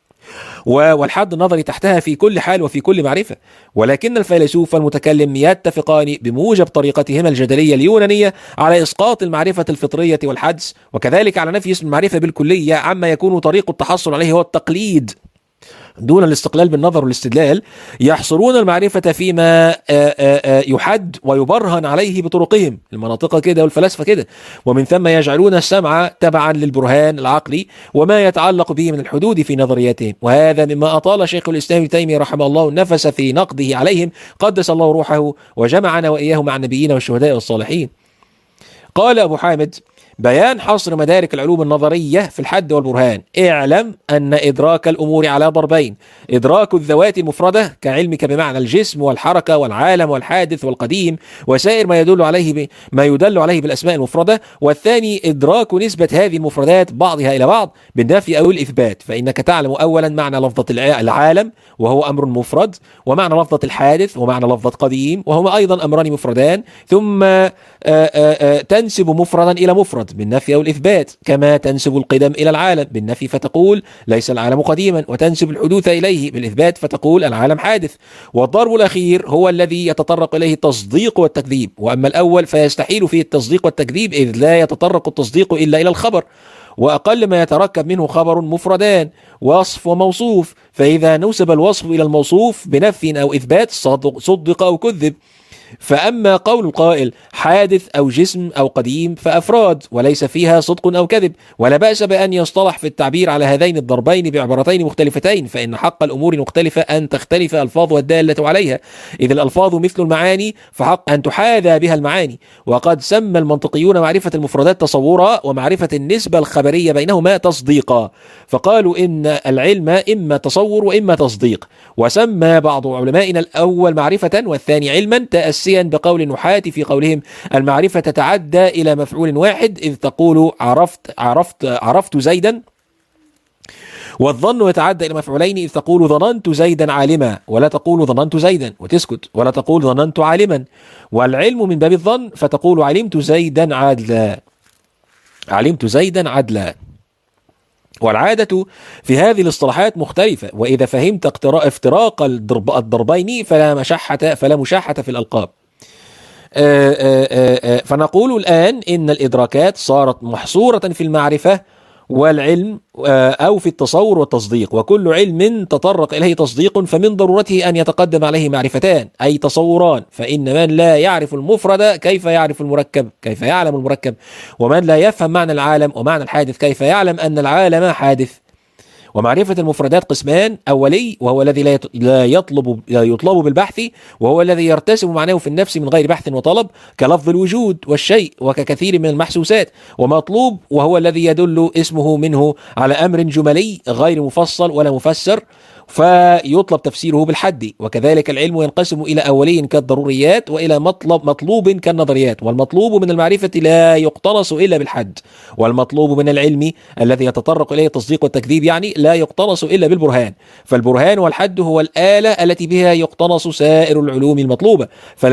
والحد النظري تحتها في كل حال وفي كل معرفة، ولكن الفيلسوف والمتكلم يتفقان بموجب طريقتهما الجدلية اليونانية على إسقاط المعرفة الفطرية والحدس، وكذلك على نفي اسم المعرفة بالكلية عما يكون طريق التحصل عليه هو التقليد دون الاستقلال بالنظر والاستدلال. يحصرون المعرفة فيما يحد ويبرهن عليه بطرقهم، المناطق كده والفلاسفة كده، ومن ثم يجعلون السمع تبعا للبرهان العقلي وما يتعلق به من الحدود في نظرياتهم. وهذا مما أطال شيخ الإسلام ابن تيمية رحمه الله النفس في نقده عليهم قدس الله روحه وجمعنا وإياه مع النبيين والشهداء والصالحين. قال أبو حامد: بيان حصر مدارك العلوم النظرية في الحد والبرهان. اعلم أن إدراك الأمور على ضربين: إدراك الذوات المفردة كعلمك بمعنى الجسم والحركة والعالم والحادث والقديم وسائر ما يدل عليه ب... ما يدل عليه بالأسماء المفردة، والثاني إدراك نسبة هذه المفردات بعضها إلى بعض بالنفي أو الإثبات. فإنك تعلم أولا معنى لفظة العالم وهو أمر مفرد، ومعنى لفظة الحادث ومعنى لفظة قديم وهما أيضا أمران مفردان، ثم آآ آآ تنسب مفردا إلى مفرد المفرد بالنفي أو الإثبات، كما تنسب القدم إلى العالم بالنفي فتقول ليس العالم قديما، وتنسب الحدوث إليه بالإثبات فتقول العالم حادث. والضرب الأخير هو الذي يتطرق إليه التصديق والتكذيب، وأما الأول فيستحيل فيه التصديق والتكذيب إذ لا يتطرق التصديق إلا إلى الخبر، وأقل ما يتركب منه خبر مفردان وصف وموصوف، فإذا نسب الوصف إلى الموصوف بنفي أو إثبات صدق أو كذب. فأما قول القائل حادث أو جسم أو قديم فأفراد وليس فيها صدق أو كذب، ولا بأس بأن يصطلح في التعبير على هذين الضربين بعبارتين مختلفتين، فإن حق الأمور المختلفة أن تختلف ألفاظها الدالة عليها، إذ الألفاظ مثل المعاني فحق أن تحاذى بها المعاني. وقد سمى المنطقيون معرفة المفردات تصورا، ومعرفة النسبة الخبرية بينهما تصديقا، فقالوا إن العلم إما تصور وإما تصديق. وسمى بعض علمائنا الأول معرفة والثاني علما، تأسيا بقول النحاة في قولهم المعرفة تتعدى إلى مفعول واحد، إذ تقول عرفت عرفت عرفت زيدا، والظن يتعدى إلى مفعولين، إذ تقول ظننت زيدا عالما، ولا تقول ظننت زيدا وتسكت، ولا تقول ظننت عالما. والعلم من باب الظن فتقول علمت زيدا عدلا، علمت زيدا عدلا. والعادة في هذه الاصطلاحات مختلفة، وإذا فهمت افتراق الضربين فلا مشحة فلا مشاحة في الألقاب. آآ آآ فنقول الآن إن الإدراكات صارت محصورة في المعرفة والعلم أو في التصور والتصديق، وكل علم تطرق إليه تصديق فمن ضرورته أن يتقدم عليه معرفتان أي تصوران، فإن من لا يعرف المفرد كيف يعرف المركب، كيف يعلم المركب، ومن لا يفهم معنى العالم ومعنى الحادث كيف يعلم أن العالم حادث. ومعرفة المفردات قسمان: أولي وهو الذي لا يطلب لا يطلب بالبحث، وهو الذي يرتسم معناه في النفس من غير بحث وطلب كلفظ الوجود والشيء وككثير من المحسوسات. ومطلوب وهو الذي يدل اسمه منه على أمر جملي غير مفصل ولا مفسر فيطلب تفسيره بالحد. وكذلك العلم ينقسم إلى أولي كالضروريات وإلى مطلب مطلوب كالنظريات. والمطلوب من المعرفة لا يقتنص إلا بالحد، والمطلوب من العلم الذي يتطرق إليه التصديق والتكذيب يعني لا يقتنص إلا بالبرهان. فالبرهان والحد هو الآلة التي بها يقتنص سائر العلوم المطلوبة.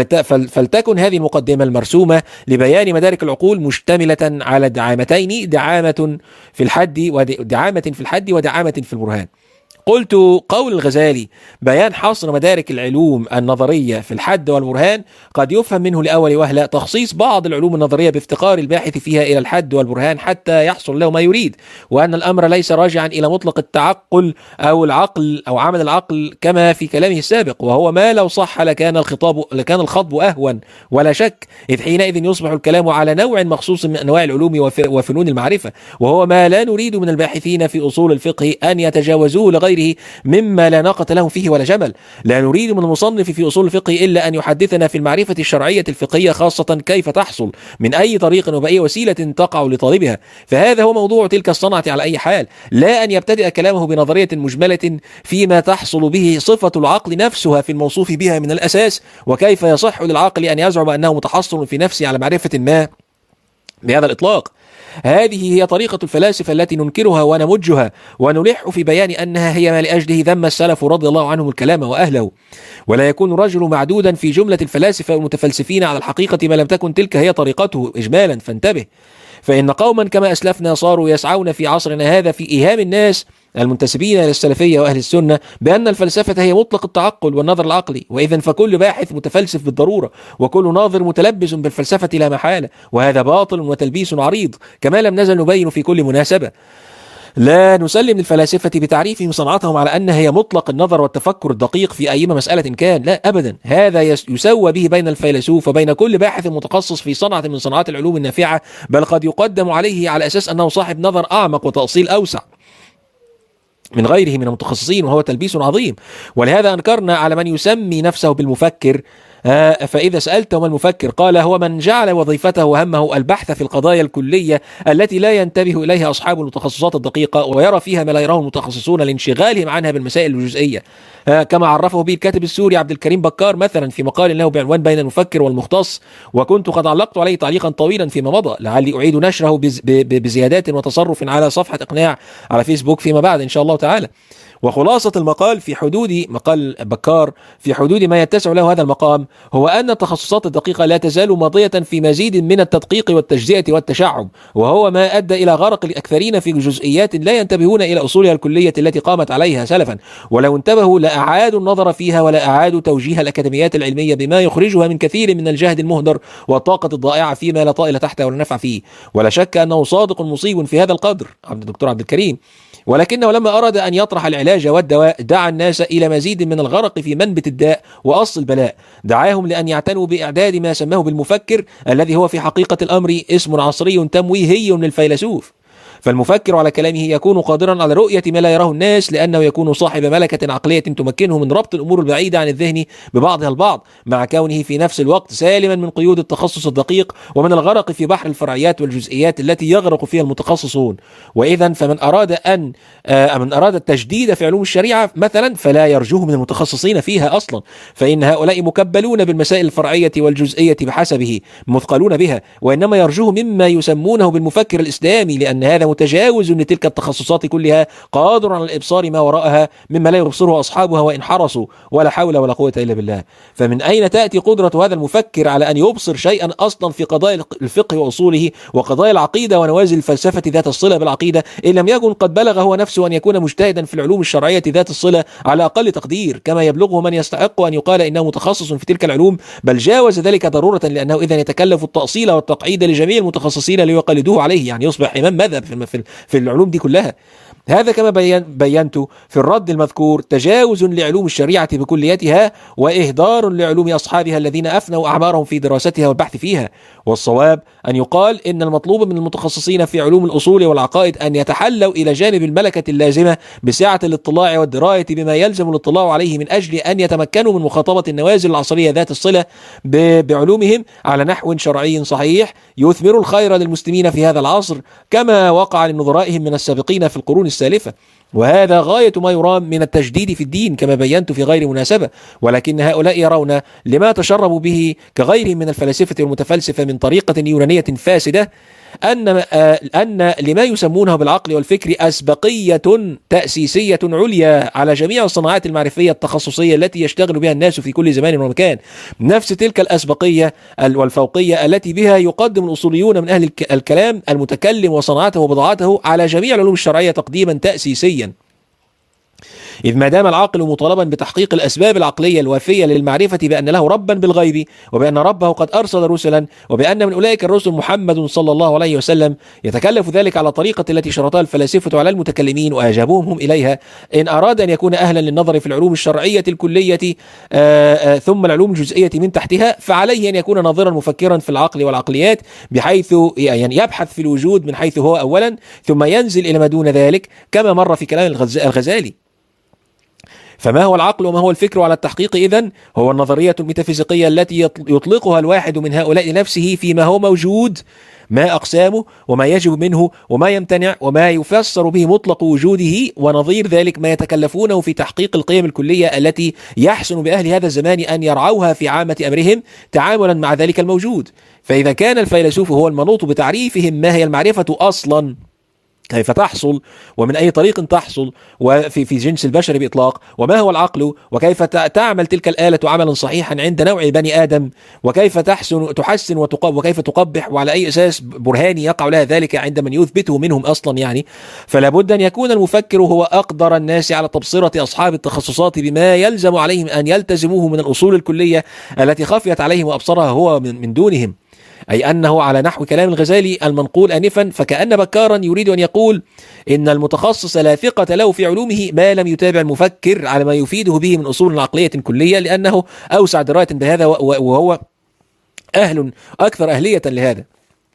فلتكن هذه المقدمة المرسومة لبيان مدارك العقول مشتملة على دعامتين: دعامة في الحد ودعامة في الحد ودعامة في البرهان. قلت قول الغزالي بيان حصر مدارك العلوم النظرية في الحد والبرهان قد يفهم منه لأول وهلة تخصيص بعض العلوم النظرية بافتقار الباحث فيها إلى الحد والبرهان حتى يحصل له ما يريد، وأن الأمر ليس راجعا إلى مطلق التعقل أو العقل أو عمل العقل كما في كلامه السابق، وهو ما لو صح لكان الخطاب لكان الخطب أهون ولا شك، إذ حينئذ يصبح الكلام على نوع مخصوص من أنواع العلوم وفنون المعرفة، وهو ما لا نريد من الباحثين في أصول الفقه أن يتجاوزوه لغيره مما لا ناقة له فيه ولا جمل. لا نريد من المصنف في أصول الفقه إلا أن يحدثنا في المعرفة الشرعية الفقهية خاصة كيف تحصل من أي طريق وبأي وسيلة تقع لطالبها، فهذا هو موضوع تلك الصنعة على أي حال، لا أن يبتدئ كلامه بنظرية مجملة فيما تحصل به صفة العقل نفسها في الموصوف بها من الأساس، وكيف يصح للعقل أن يزعم أنه متحصل في نفسه على معرفة ما بهذا الإطلاق. هذه هي طريقة الفلاسفة التي ننكرها ونمجها ونلح في بيان أنها هي ما لأجله ذم السلف رضي الله عنهم الكلام وأهله. ولا يكون الرجل معدودا في جملة الفلاسفة والمتفلسفين على الحقيقة ما لم تكن تلك هي طريقته إجمالا، فانتبه، فإن قوما كما أسلفنا صاروا يسعون في عصرنا هذا في إيهام الناس المنتسبين إلى السلفية وأهل السنة بأن الفلسفة هي مطلق التعقل والنظر العقلي، وإذا فكل باحث متفلسف بالضرورة، وكل ناظر متلبس بالفلسفة لا محالة، وهذا باطل وتلبيس عريض كما لم نزل نبين في كل مناسبة. لا نسلم للفلاسفة بتعريفهم صنعتهم على أنها هي مطلق النظر والتفكر الدقيق في أي مسألة كان، لا أبدا، هذا يسوى به بين الفيلسوف وبين كل باحث متخصص في صنعة من صناعات العلوم النافعة، بل قد يقدم عليه على أساس أنه صاحب نظر أعمق وتأصيل أوسع من غيره من المتخصصين، وهو تلبيس عظيم. ولهذا أنكرنا على من يسمي نفسه بالمفكر. فإذا سألت ما المفكر قال هو من جعل وظيفته وهمه البحث في القضايا الكلية التي لا ينتبه إليها أصحاب المتخصصات الدقيقة، ويرى فيها ما لا يراه المتخصصون لانشغالهم عنها بالمسائل الجزئية، كما عرفه به الكاتب السوري عبد الكريم بكار مثلا في مقال له بعنوان بين المفكر والمختص، وكنت قد علقت عليه تعليقا طويلا فيما مضى، لعلي أعيد نشره بزيادات وتصرف على صفحة إقناع على فيسبوك فيما بعد إن شاء الله تعالى. وخلاصة المقال في حدود مقال بكار في حدود ما يتسع له هذا المقام هو أن التخصصات الدقيقة لا تزال ماضية في مزيد من التدقيق والتجزئة والتشعب، وهو ما أدى إلى غرق الأكثرين في جزئيات لا ينتبهون إلى أصولها الكلية التي قامت عليها سلفا، ولو انتبهوا لأعادوا النظر فيها ولا أعادوا توجيه الأكاديميات العلمية بما يخرجها من كثير من الجهد المهدر والطاقة الضائعة فيما لا طائل تحته ولا نفع فيه. ولا شك أنه صادق مصيب في هذا القدر عبد الدكتور عبد الكريم، ولكنه لما أراد أن يطرح العلاج والدواء دعا الناس إلى مزيد من الغرق في منبت الداء وأصل البلاء، دعاهم لأن يعتنوا بإعداد ما سماه بالمفكر الذي هو في حقيقة الأمر اسم عصري تمويهي للفيلسوف. فالمفكر على كلامه يكون قادرا على رؤية ما لا يراه الناس، لأنه يكون صاحب ملكة عقلية تمكنه من ربط الأمور البعيدة عن الذهن ببعضها البعض، مع كونه في نفس الوقت سالما من قيود التخصص الدقيق ومن الغرق في بحر الفرعيات والجزئيات التي يغرق فيها المتخصصون. وإذا فمن أراد أن آه من أراد التجديد في علوم الشريعة مثلا فلا يرجوه من المتخصصين فيها أصلا، فإن هؤلاء مكبلون بالمسائل الفرعية والجزئية بحسبه مثقلون بها، وإنما يرجوه مما يسمونه بالمفكر الإسلامي، لأن هذا متجاوز لتلك التخصصات كلها قادر على الإبصار ما وراءها مما لا يبصره أصحابها وإن حرصوا، ولا حول ولا قوة إلا بالله. فمن أين تأتي قدرة هذا المفكر على أن يبصر شيئا أصلا في قضايا الفقه وأصوله وقضايا العقيدة ونوازل الفلسفة ذات الصلة بالعقيدة، إن لم يكن قد بلغ هو نفسه أن يكون مجتهدا في العلوم الشرعية ذات الصلة على أقل تقدير، كما يبلغه من يستحق أن يقال إنه متخصص في تلك العلوم، بل جاوز ذلك ضرورة، لأنه إذا يتكلف التأصيل والتقعيد لجميع المتخصصين ليقلدوه عليه، يعني يصبح إمام مذهب في في العلوم دي كلها. هذا كما بيان بينت في الرد المذكور تجاوز لعلوم الشريعة بكليتها وإهدار لعلوم أصحابها الذين أفنوا أعمارهم في دراستها والبحث فيها. والصواب أن يقال إن المطلوب من المتخصصين في علوم الأصول والعقائد أن يتحلوا إلى جانب الملكة اللازمة بسعة الاطلاع والدراية بما يلزم الاطلاع عليه من أجل أن يتمكنوا من مخاطبة النوازل العصرية ذات الصلة بعلومهم على نحو شرعي صحيح يثمر الخير للمسلمين في هذا العصر، كما وقع لنظرائهم من السابقين في القرون السالفة. وهذا غاية ما يرام من التجديد في الدين كما بينت في غير مناسبة، ولكن هؤلاء يرون لما تشربوا به كغيرهم من الفلاسفة والمتفلسفة من طريقة يونانية فاسدة أن أن لما يسمونه بالعقل والفكر أسبقية تأسيسية عليا على جميع الصناعات المعرفية التخصصية التي يشتغل بها الناس في كل زمان ومكان، نفس تلك الأسبقية والفوقية التي بها يقدم الأصوليون من أهل الكلام المتكلم وصناعته وبضاعته على جميع العلوم الشرعية تقديما تأسيسيا. إذ ما دام العاقل مطالبا بتحقيق الأسباب العقلية الوافية للمعرفة بأن له ربا بالغيب، وبأن ربه قد أرسل رسلا، وبأن من أولئك الرسل محمد صلى الله عليه وسلم، يتكلف ذلك على طريقة التي شرطها الفلاسفة على المتكلمين وأجابوهم هم إليها. إن أراد أن يكون أهلا للنظر في العلوم الشرعية الكلية آآ آآ ثم العلوم الجزئية من تحتها، فعليه أن يكون ناظرا مفكرا في العقل والعقليات، بحيث يعني يبحث في الوجود من حيث هو أولا، ثم ينزل إلى ما دون ذلك، كما مر في كلام الغزالي. فما هو العقل وما هو الفكر على التحقيق؟ إذن هو النظرية الميتافيزيقية التي يطلقها الواحد من هؤلاء لنفسه فيما هو موجود، ما أقسامه وما يجب منه وما يمتنع وما يفسر به مطلق وجوده، ونظير ذلك ما يتكلفونه في تحقيق القيم الكلية التي يحسن بأهل هذا الزمان أن يرعوها في عامة أمرهم تعاملا مع ذلك الموجود. فإذا كان الفيلسوف هو المنوط بتعريفهم ما هي المعرفة أصلا، كيف تحصل ومن أي طريق تحصل وفي في جنس البشر بإطلاق، وما هو العقل وكيف تعمل تلك الآلة عملا صحيحا عند نوع بني آدم، وكيف تحسن تحسن وتقب وكيف تقبح، وعلى أي أساس برهاني يقع لها ذلك عند من يثبته منهم أصلا يعني. فلا بد أن يكون المفكر هو أقدر الناس على تبصرة أصحاب التخصصات بما يلزم عليهم أن يلتزموه من الأصول الكلية التي خفيت عليهم وأبصرها هو من دونهم، أي أنه على نحو كلام الغزالي المنقول آنفا، فكأن بكارا يريد أن يقول إن المتخصص لا ثقة له في علومه ما لم يتابع المفكر على ما يفيده به من أصول عقلية كلية، لأنه أوسع دراية بهذا وهو أهل أكثر أهلية لهذا.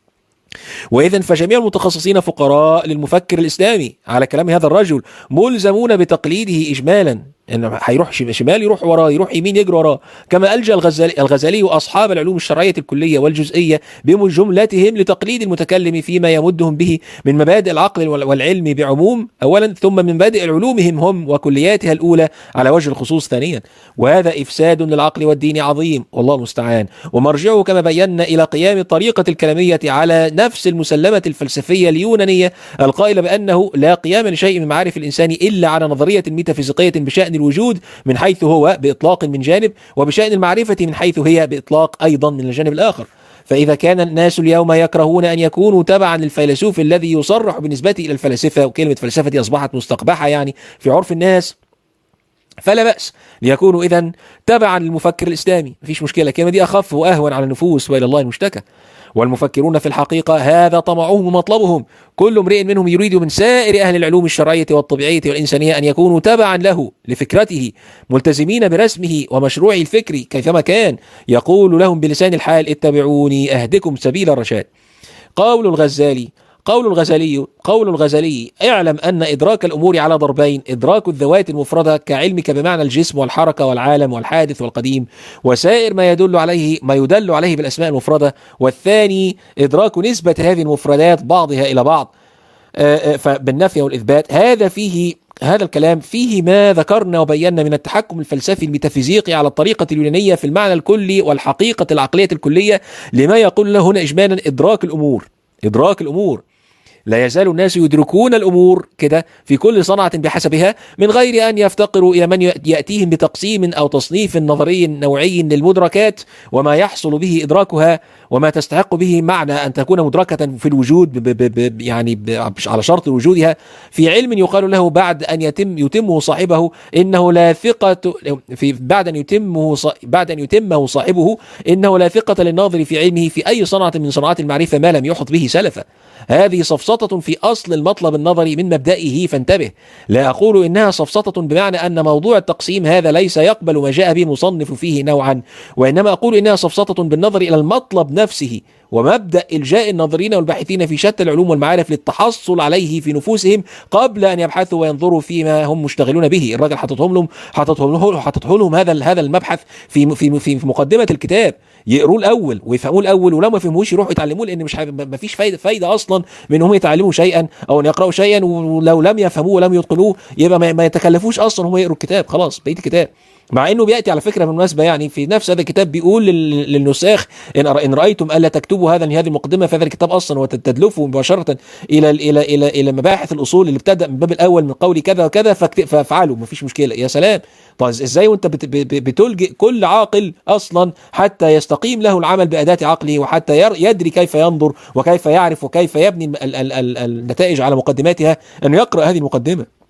وإذن فجميع المتخصصين فقراء للمفكر الإسلامي على كلام هذا الرجل، ملزمون بتقليده إجمالا، إن هيروح شمال يروح وراه، يروح يمين يجري وراه. كما ألجأ الغزالي, الغزالي أصحاب العلوم الشرعية الكلية والجزئية بجملتهم لتقليد المتكلم فيما يمدهم به من مبادئ العقل والعلم بعموم أولا، ثم من مبادئ علومهم هم وكلياتها الأولى على وجه الخصوص ثانيا. وهذا إفساد للعقل والدين عظيم، والله المستعان. ومرجعه كما بينا إلى قيام الطريقة الكلامية على نفس المسلمة الفلسفية اليونانية القائلة بأنه لا قيام لشيء من معارف الإنسان إلا على نظرية ميتافيزيقية بشأن الوجود من حيث هو بإطلاق من جانب، وبشأن المعرفة من حيث هي بإطلاق أيضا من الجانب الآخر. فإذا كان الناس اليوم يكرهون أن يكونوا تبعا للفيلسوف الذي يصرح بالنسبة إلى الفلاسفة، وكلمة فلسفة دي أصبحت مستقبحة يعني في عرف الناس، فلا بأس ليكونوا إذن تبعا للمفكر الإسلامي، مفيش مشكلة. كلمة دي أخف وأهون على النفوس وإلى الله المشتكى. والمفكرون في الحقيقة هذا طمعهم ومطلبهم، كل امرئ منهم يريد من سائر أهل العلوم الشرعية والطبيعية والإنسانية أن يكونوا تبعا له لفكرته، ملتزمين برسمه ومشروعه الفكري كيفما كان، يقول لهم بلسان الحال اتبعوني أهدكم سبيل الرشاد. قول الغزالي قول الغزالي قول الغزالي اعلم أن إدراك الأمور على ضربين: إدراك الذوات المفردة كعلمك بمعنى الجسم والحركة والعالم والحادث والقديم وسائر ما يدل عليه ما يدل عليه بالأسماء المفردة، والثاني إدراك نسبة هذه المفردات بعضها إلى بعض فبالنفي والإثبات. هذا فيه هذا الكلام فيه ما ذكرنا وبينا من التحكم الفلسفي الميتافيزيقي على الطريقة اليونانية في المعنى الكلي والحقيقة العقلية الكلية لما يقول له هنا إجمالا إدراك الأمور. إدراك الأمور لا يزال الناس يدركون الأمور كده في كل صنعة بحسبها من غير أن يفتقروا إلى من يأتيهم بتقسيم أو تصنيف نظري نوعي للمدركات وما يحصل به إدراكها وما تستحق به معنى أن تكون مدركة في الوجود ب ب ب يعني ب على شرط وجودها في علم يقال له بعد أن يتم يتمه صاحبه إنه لا ثقة في بعد أن يتمه بعد أن يتمه صاحبه إنه لا ثقة للناظر في علمه في أي صنعة من صناعات المعرفة ما لم يحط به سلفا. هذه سفسطة في أصل المطلب النظري من مبدئه، فانتبه. لا أقول إنها سفسطة بمعنى أن موضوع التقسيم هذا ليس يقبل ما جاء به المصنف فيه نوعا، وإنما أقول إنها سفسطة بالنظر إلى المطلب نفسه ومبدأ إلجاء الناظرين والباحثين في شتى العلوم والمعارف للتحصل عليه في نفوسهم قبل أن يبحثوا وينظروا فيما هم مشتغلون به. الراجل حطتهم لهم حطتهم لهم حطتهم لهم هذا هذا المبحث في في في مقدمة الكتاب، يقروه الأول ويفهموه الأول، ولو ما فهموش يروحوا يتعلموه، لأن مش ما فيش فايدة فايدة أصلا من هم يتعلموا شيئا أو أن يقرأوا شيئا ولو لم يفهموه ولم يتقنوه يبقى ما يتكلفوش أصلا هم يقروا الكتاب، خلاص بقية الكتاب. مع انه بياتي على فكره بالمناسبه يعني في نفس هذا الكتاب بيقول للنساخ ان ان رايتم الا تكتبوا هذا هذه المقدمه في هذا الكتاب اصلا وتدلفوا مباشره الى الى الى الى مباحث الاصول اللي بتبدا من الباب الاول من قول كذا وكذا فافعلوا، ما فيش مشكله. يا سلام، طيب ازاي وانت بتلجئ كل عاقل اصلا حتى يستقيم له العمل باداه عقله وحتى يدري كيف ينظر وكيف يعرف وكيف يبني النتائج على مقدماتها انه يقرا هذه المقدمه؟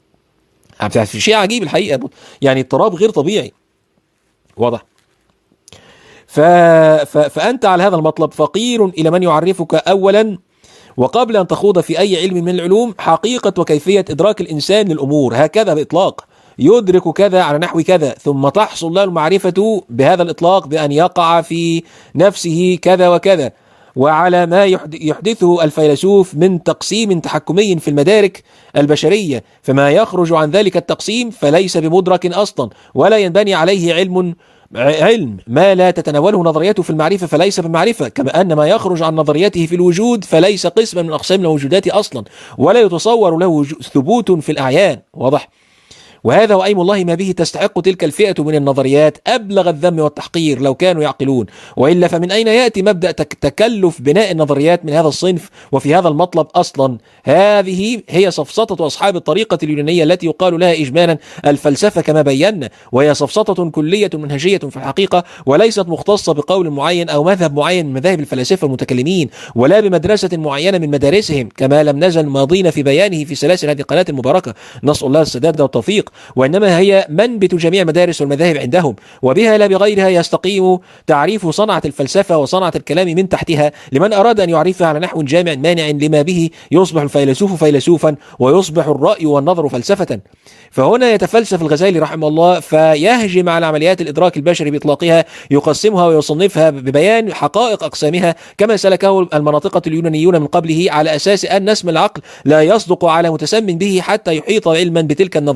شيء عجيب الحقيقة، يعني اضطراب غير طبيعي واضح. ف... ف... فأنت على هذا المطلب فقير إلى من يعرفك أولا وقبل أن تخوض في أي علم من العلوم حقيقة وكيفية إدراك الإنسان للأمور هكذا بإطلاق، يدرك كذا على نحو كذا، ثم تحصل له المعرفة بهذا الإطلاق بأن يقع في نفسه كذا وكذا، وعلى ما يحدثه الفيلسوف من تقسيم تحكمي في المدارك البشرية، فما يخرج عن ذلك التقسيم فليس بمدرك أصلا ولا ينبني عليه علم علم ما لا تتناوله نظريته في المعرفة فليس بمعرفة، كما أن ما يخرج عن نظريته في الوجود فليس قسما من أقسام الوجودات أصلا ولا يتصور له ثبوت في الأعيان، واضح. وهذا وأيم الله ما به تستحق تلك الفئة من النظريات أبلغ الذم والتحقير لو كانوا يعقلون، وإلا فمن أين يأتي مبدأ تكلف بناء النظريات من هذا الصنف وفي هذا المطلب أصلا؟ هذه هي سفسطة أصحاب الطريقة اليونانية التي يقال لها إجمالا الفلسفة كما بينا، وهي سفسطة كلية منهجية في الحقيقة وليست مختصة بقول معين أو مذهب معين من مذاهب الفلاسفة المتكلمين ولا بمدرسة معينة من مدارسهم، كما لم نزل ماضين في بيانه في سلاسل هذه القناة المباركة، نسأل الله السداد والتوفيق. وإنما هي منبت جميع مدارس والمذاهب عندهم، وبها لا بغيرها يستقيم تعريف صنعة الفلسفة وصنعة الكلام من تحتها لمن أراد أن يعرفها على نحو جامع مانع لما به يصبح الفيلسوف فيلسوفا ويصبح الرأي والنظر فلسفة. فهنا يتفلسف الغزالي رحمه الله فيهجم على عمليات الإدراك البشري بإطلاقها، يقسمها ويصنفها ببيان حقائق أقسامها كما سلكه المناطقة اليونانيون من قبله، على أساس أن اسم العقل لا يصدق على متسم به حتى يحيط علما بتلك النظرية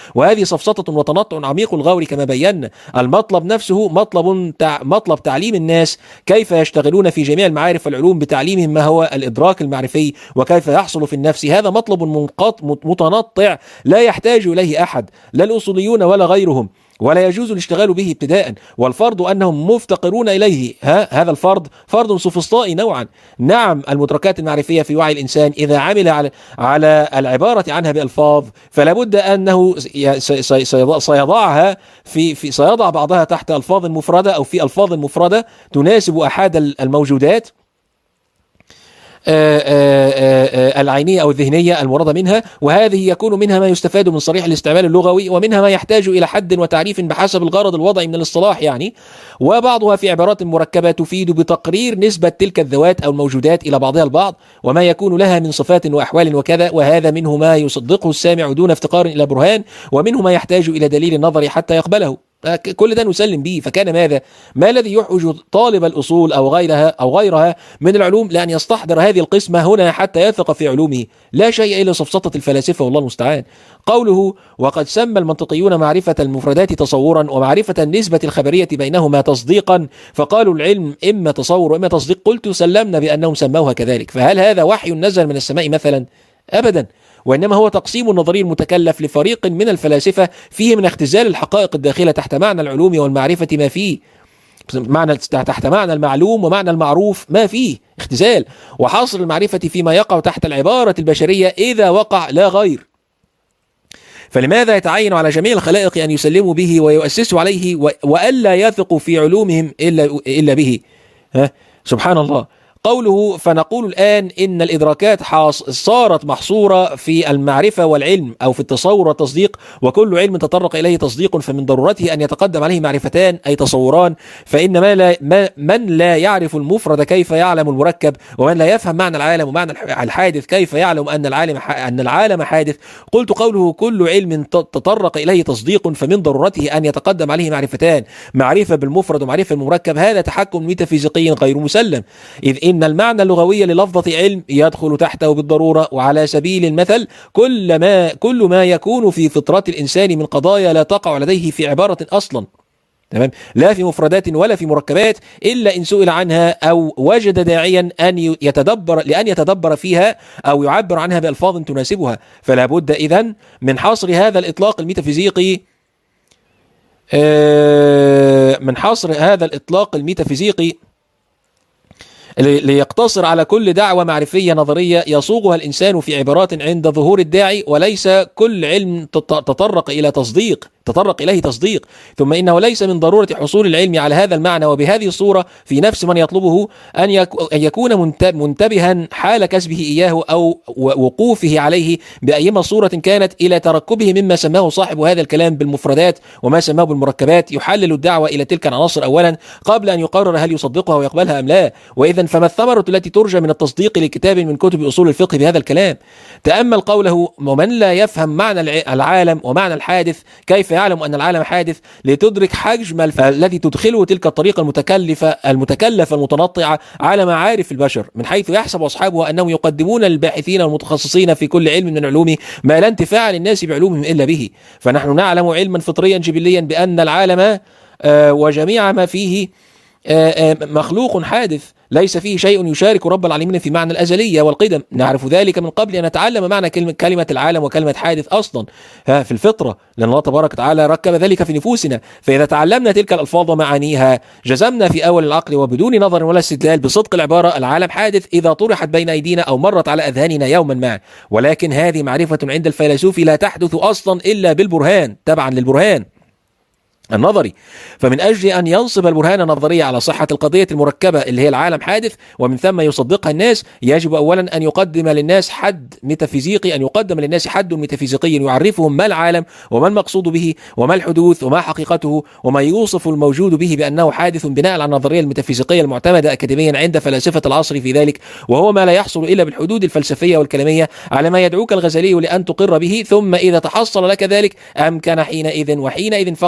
وهذه سفسطة وتنطع عميق الغور كما بينا. المطلب نفسه مطلب تع... مطلب تعليم الناس كيف يشتغلون في جميع المعارف والعلوم بتعليمهم ما هو الإدراك المعرفي وكيف يحصل في النفس. هذا مطلب منقط متنطع لا يحتاج إليه أحد، لا الأصوليون ولا غيرهم، ولا يجوز الاشتغال به ابتداء، والفرض أنهم مفتقرون إليه. ها هذا الفرض فرض سوفسطائي نوعا. نعم المدركات المعرفية في وعي الإنسان إذا عمل على على العبارة عنها بألفاظ فلا بد أنه سيضعها في في سيضع بعضها تحت ألفاظ مفردة أو في ألفاظ مفردة تناسب أحد الموجودات العينية أو الذهنية المرادة منها، وهذه يكون منها ما يستفاد من صريح الاستعمال اللغوي، ومنها ما يحتاج إلى حد وتعريف بحسب الغرض الوضعي من الاصطلاح يعني، وبعضها في عبارات مركبة تفيد بتقرير نسبة تلك الذوات أو الموجودات إلى بعضها البعض وما يكون لها من صفات وأحوال وكذا. وهذا منه ما يصدقه السامع دون افتقار إلى برهان، ومنه ما يحتاج إلى دليل نظري حتى يقبله. كل ده نسلم به. فكان ماذا؟ ما الذي يحوج طالب الأصول أو غيرها أو غيرها من العلوم لأن يستحضر هذه القسمة هنا حتى يثق في علومه؟ لا شيء إلا سفسطة الفلاسفة والله المستعان. قوله وقد سمى المنطقيون معرفة المفردات تصورا ومعرفة النسبة الخبرية بينهما تصديقا، فقالوا العلم إما تصور وإما تصديق. قلت سلمنا بأنهم سموها كذلك. فهل هذا وحي نزل من السماء مثلا؟ أبدا، وإنما هو تقسيم النظري المتكلف لفريق من الفلاسفة فيه من اختزال الحقائق الداخلة تحت معنى العلوم والمعرفة ما فيه، معنى تحت معنى المعلوم ومعنى المعروف ما فيه اختزال، وحاصر المعرفة فيما يقع تحت العبارة البشرية إذا وقع لا غير. فلماذا يتعين على جميع الخلائق أن يسلموا به ويؤسسوا عليه وألا يثقوا في علومهم إلا, إلا به؟ ها؟ سبحان الله. قوله فنقول الآن إن الإدراكات صارت محصورة في المعرفة والعلم أو في التصور والتصديق، وكل علم تطرق إليه تصديق فمن ضرورته أن يتقدم عليه معرفتان أي تصوران، فإن ما لا ما من لا يعرف المفرد كيف يعلم المركب، ومن لا يفهم معنى العالم ومعنى الحادث كيف يعلم أن العالم أن العالم حادث. قلت قوله كل علم تطرق إليه تصديق فمن ضرورته أن يتقدم عليه معرفتان، معرفة بالمفرد ومعرفة بالمركب، هذا تحكم ميتافيزيقي غير مسلم، إذ إن المعنى اللغوي للفظة علم يدخل تحته بالضرورة. وعلى سبيل المثل كل ما كل ما يكون في فطرة الإنسان من قضايا لا تقع لديه في عبارة أصلا، تمام، لا في مفردات ولا في مركبات، إلا إن سئل عنها أو وجد داعيا أن يتدبر لأن يتدبر فيها أو يعبر عنها بألفاظ تناسبها. فلا بد إذن من حصر هذا الإطلاق الميتافيزيقي من حصر هذا الإطلاق الميتافيزيقي ليقتصر على كل دعوة معرفية نظرية يصوغها الإنسان في عبارات عند ظهور الداعي، وليس كل علم تطرق إلى تصديق تطرق إليه تصديق. ثم إنه ليس من ضرورة حصول العلم على هذا المعنى وبهذه الصورة في نفس من يطلبه أن يكون منتبها حال كسبه إياه أو وقوفه عليه بأيما صورة كانت إلى تركبه مما سماه صاحب هذا الكلام بالمفردات وما سماه بالمركبات، يحلل الدعوة إلى تلك العناصر أولا قبل أن يقرر هل يصدقها ويقبلها أم لا. وإذا فما الثمرة التي ترجى من التصديق لكتاب من كتب أصول الفقه بهذا الكلام؟ تأمل قوله ومن لا يفهم معنى العالم ومعنى الحادث كيف يعلم أن العالم حادث، لتدرك حجم الذي تدخله تلك الطريقة المتكلفة المتكلفة المتنطعة على معارف البشر، من حيث يحسب أصحابها أنهم يقدمون للباحثين المتخصصين في كل علم من علومه ما لا انتفاع للناس بعلومهم إلا به. فنحن نعلم علما فطريا جبليا بأن العالم وجميع ما فيه مخلوق حادث ليس فيه شيء يشارك رب العالمين في معنى الأزلية والقدم. نعرف ذلك من قبل أن نتعلم معنى كلمة, كلمة العالم وكلمة حادث أصلا في الفطرة، لأن الله تبارك وتعالى ركب ذلك في نفوسنا. فإذا تعلمنا تلك الألفاظ ومعانيها جزمنا في أول العقل وبدون نظر ولا استدلال بصدق العبارة العالم حادث إذا طرحت بين أيدينا أو مرت على أذهاننا يوما ما. ولكن هذه معرفة عند الفيلسوف لا تحدث أصلا إلا بالبرهان، تبعا للبرهان النظري. فمن أجل أن ينصب البرهان النظري على صحة القضية المركبة اللي هي العالم حادث ومن ثم يصدقها الناس، يجب أولا أن يقدم للناس حد ميتافيزيقي أن يقدم للناس حد ميتافيزيقي يعرفهم ما العالم وما المقصود به وما الحدوث وما حقيقته وما يوصف الموجود به بأنه حادث بناء على النظرية الميتافيزيقية المعتمدة أكاديميا عند فلاسفة العصر في ذلك، وهو ما لا يحصل إلا بالحدود الفلسفية والكلامية على ما يدعوك الغزالي لأن تقر به. ثم إذا تحصل لك ذلك أمكن حينئذ وحينئذ فقط أن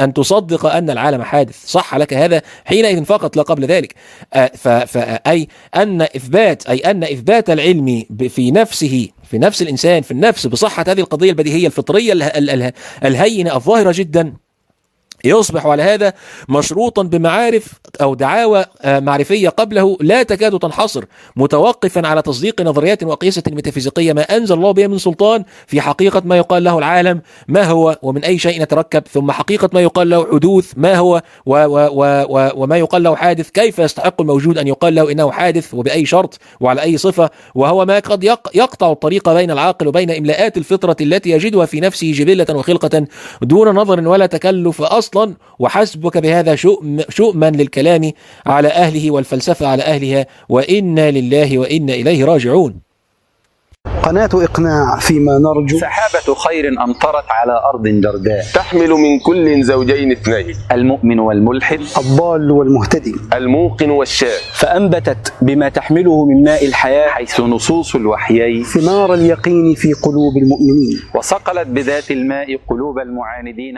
أن تصدق أن العالم حادث، صح لك هذا حينئذ فقط لا قبل ذلك. أي أن إثبات أي أن إثبات العلم في نفسه في نفس الإنسان في النفس بصحة هذه القضية البديهية الفطرية الهينة الظاهرة جدا يصبح على هذا مشروطا بمعارف أو دعاوى معرفية قبله لا تكاد تنحصر، متوقفا على تصديق نظريات وأقيسة ميتافيزيقية ما أنزل الله بها من سلطان في حقيقة ما يقال له العالم ما هو ومن أي شيء يتركب، ثم حقيقة ما يقال له حدوث ما هو و و و و وما يقال له حادث كيف يستحق الموجود أن يقال له إنه حادث وبأي شرط وعلى أي صفة، وهو ما قد يقطع الطريق بين العاقل وبين إملاءات الفطرة التي يجدها في نفسه جبلة وخلقة دون نظر ولا تكلف أصلا. وحسبك بهذا شؤم شؤما للكلام على أهله والفلسفة على أهلها، وإنا لله وإنا إليه راجعون. قناة إقناع فيما نرجو. سحابة خير أمطرت على أرض جرداء تحمل من كل زوجين اثنين، المؤمن والملحد، الضال والمهتدي، الموقن والشاك، فأنبتت بما تحمله من ماء الحياة حيث نصوص الوحيين ثمار اليقين في قلوب المؤمنين، وصقلت بذات الماء قلوب المعاندين.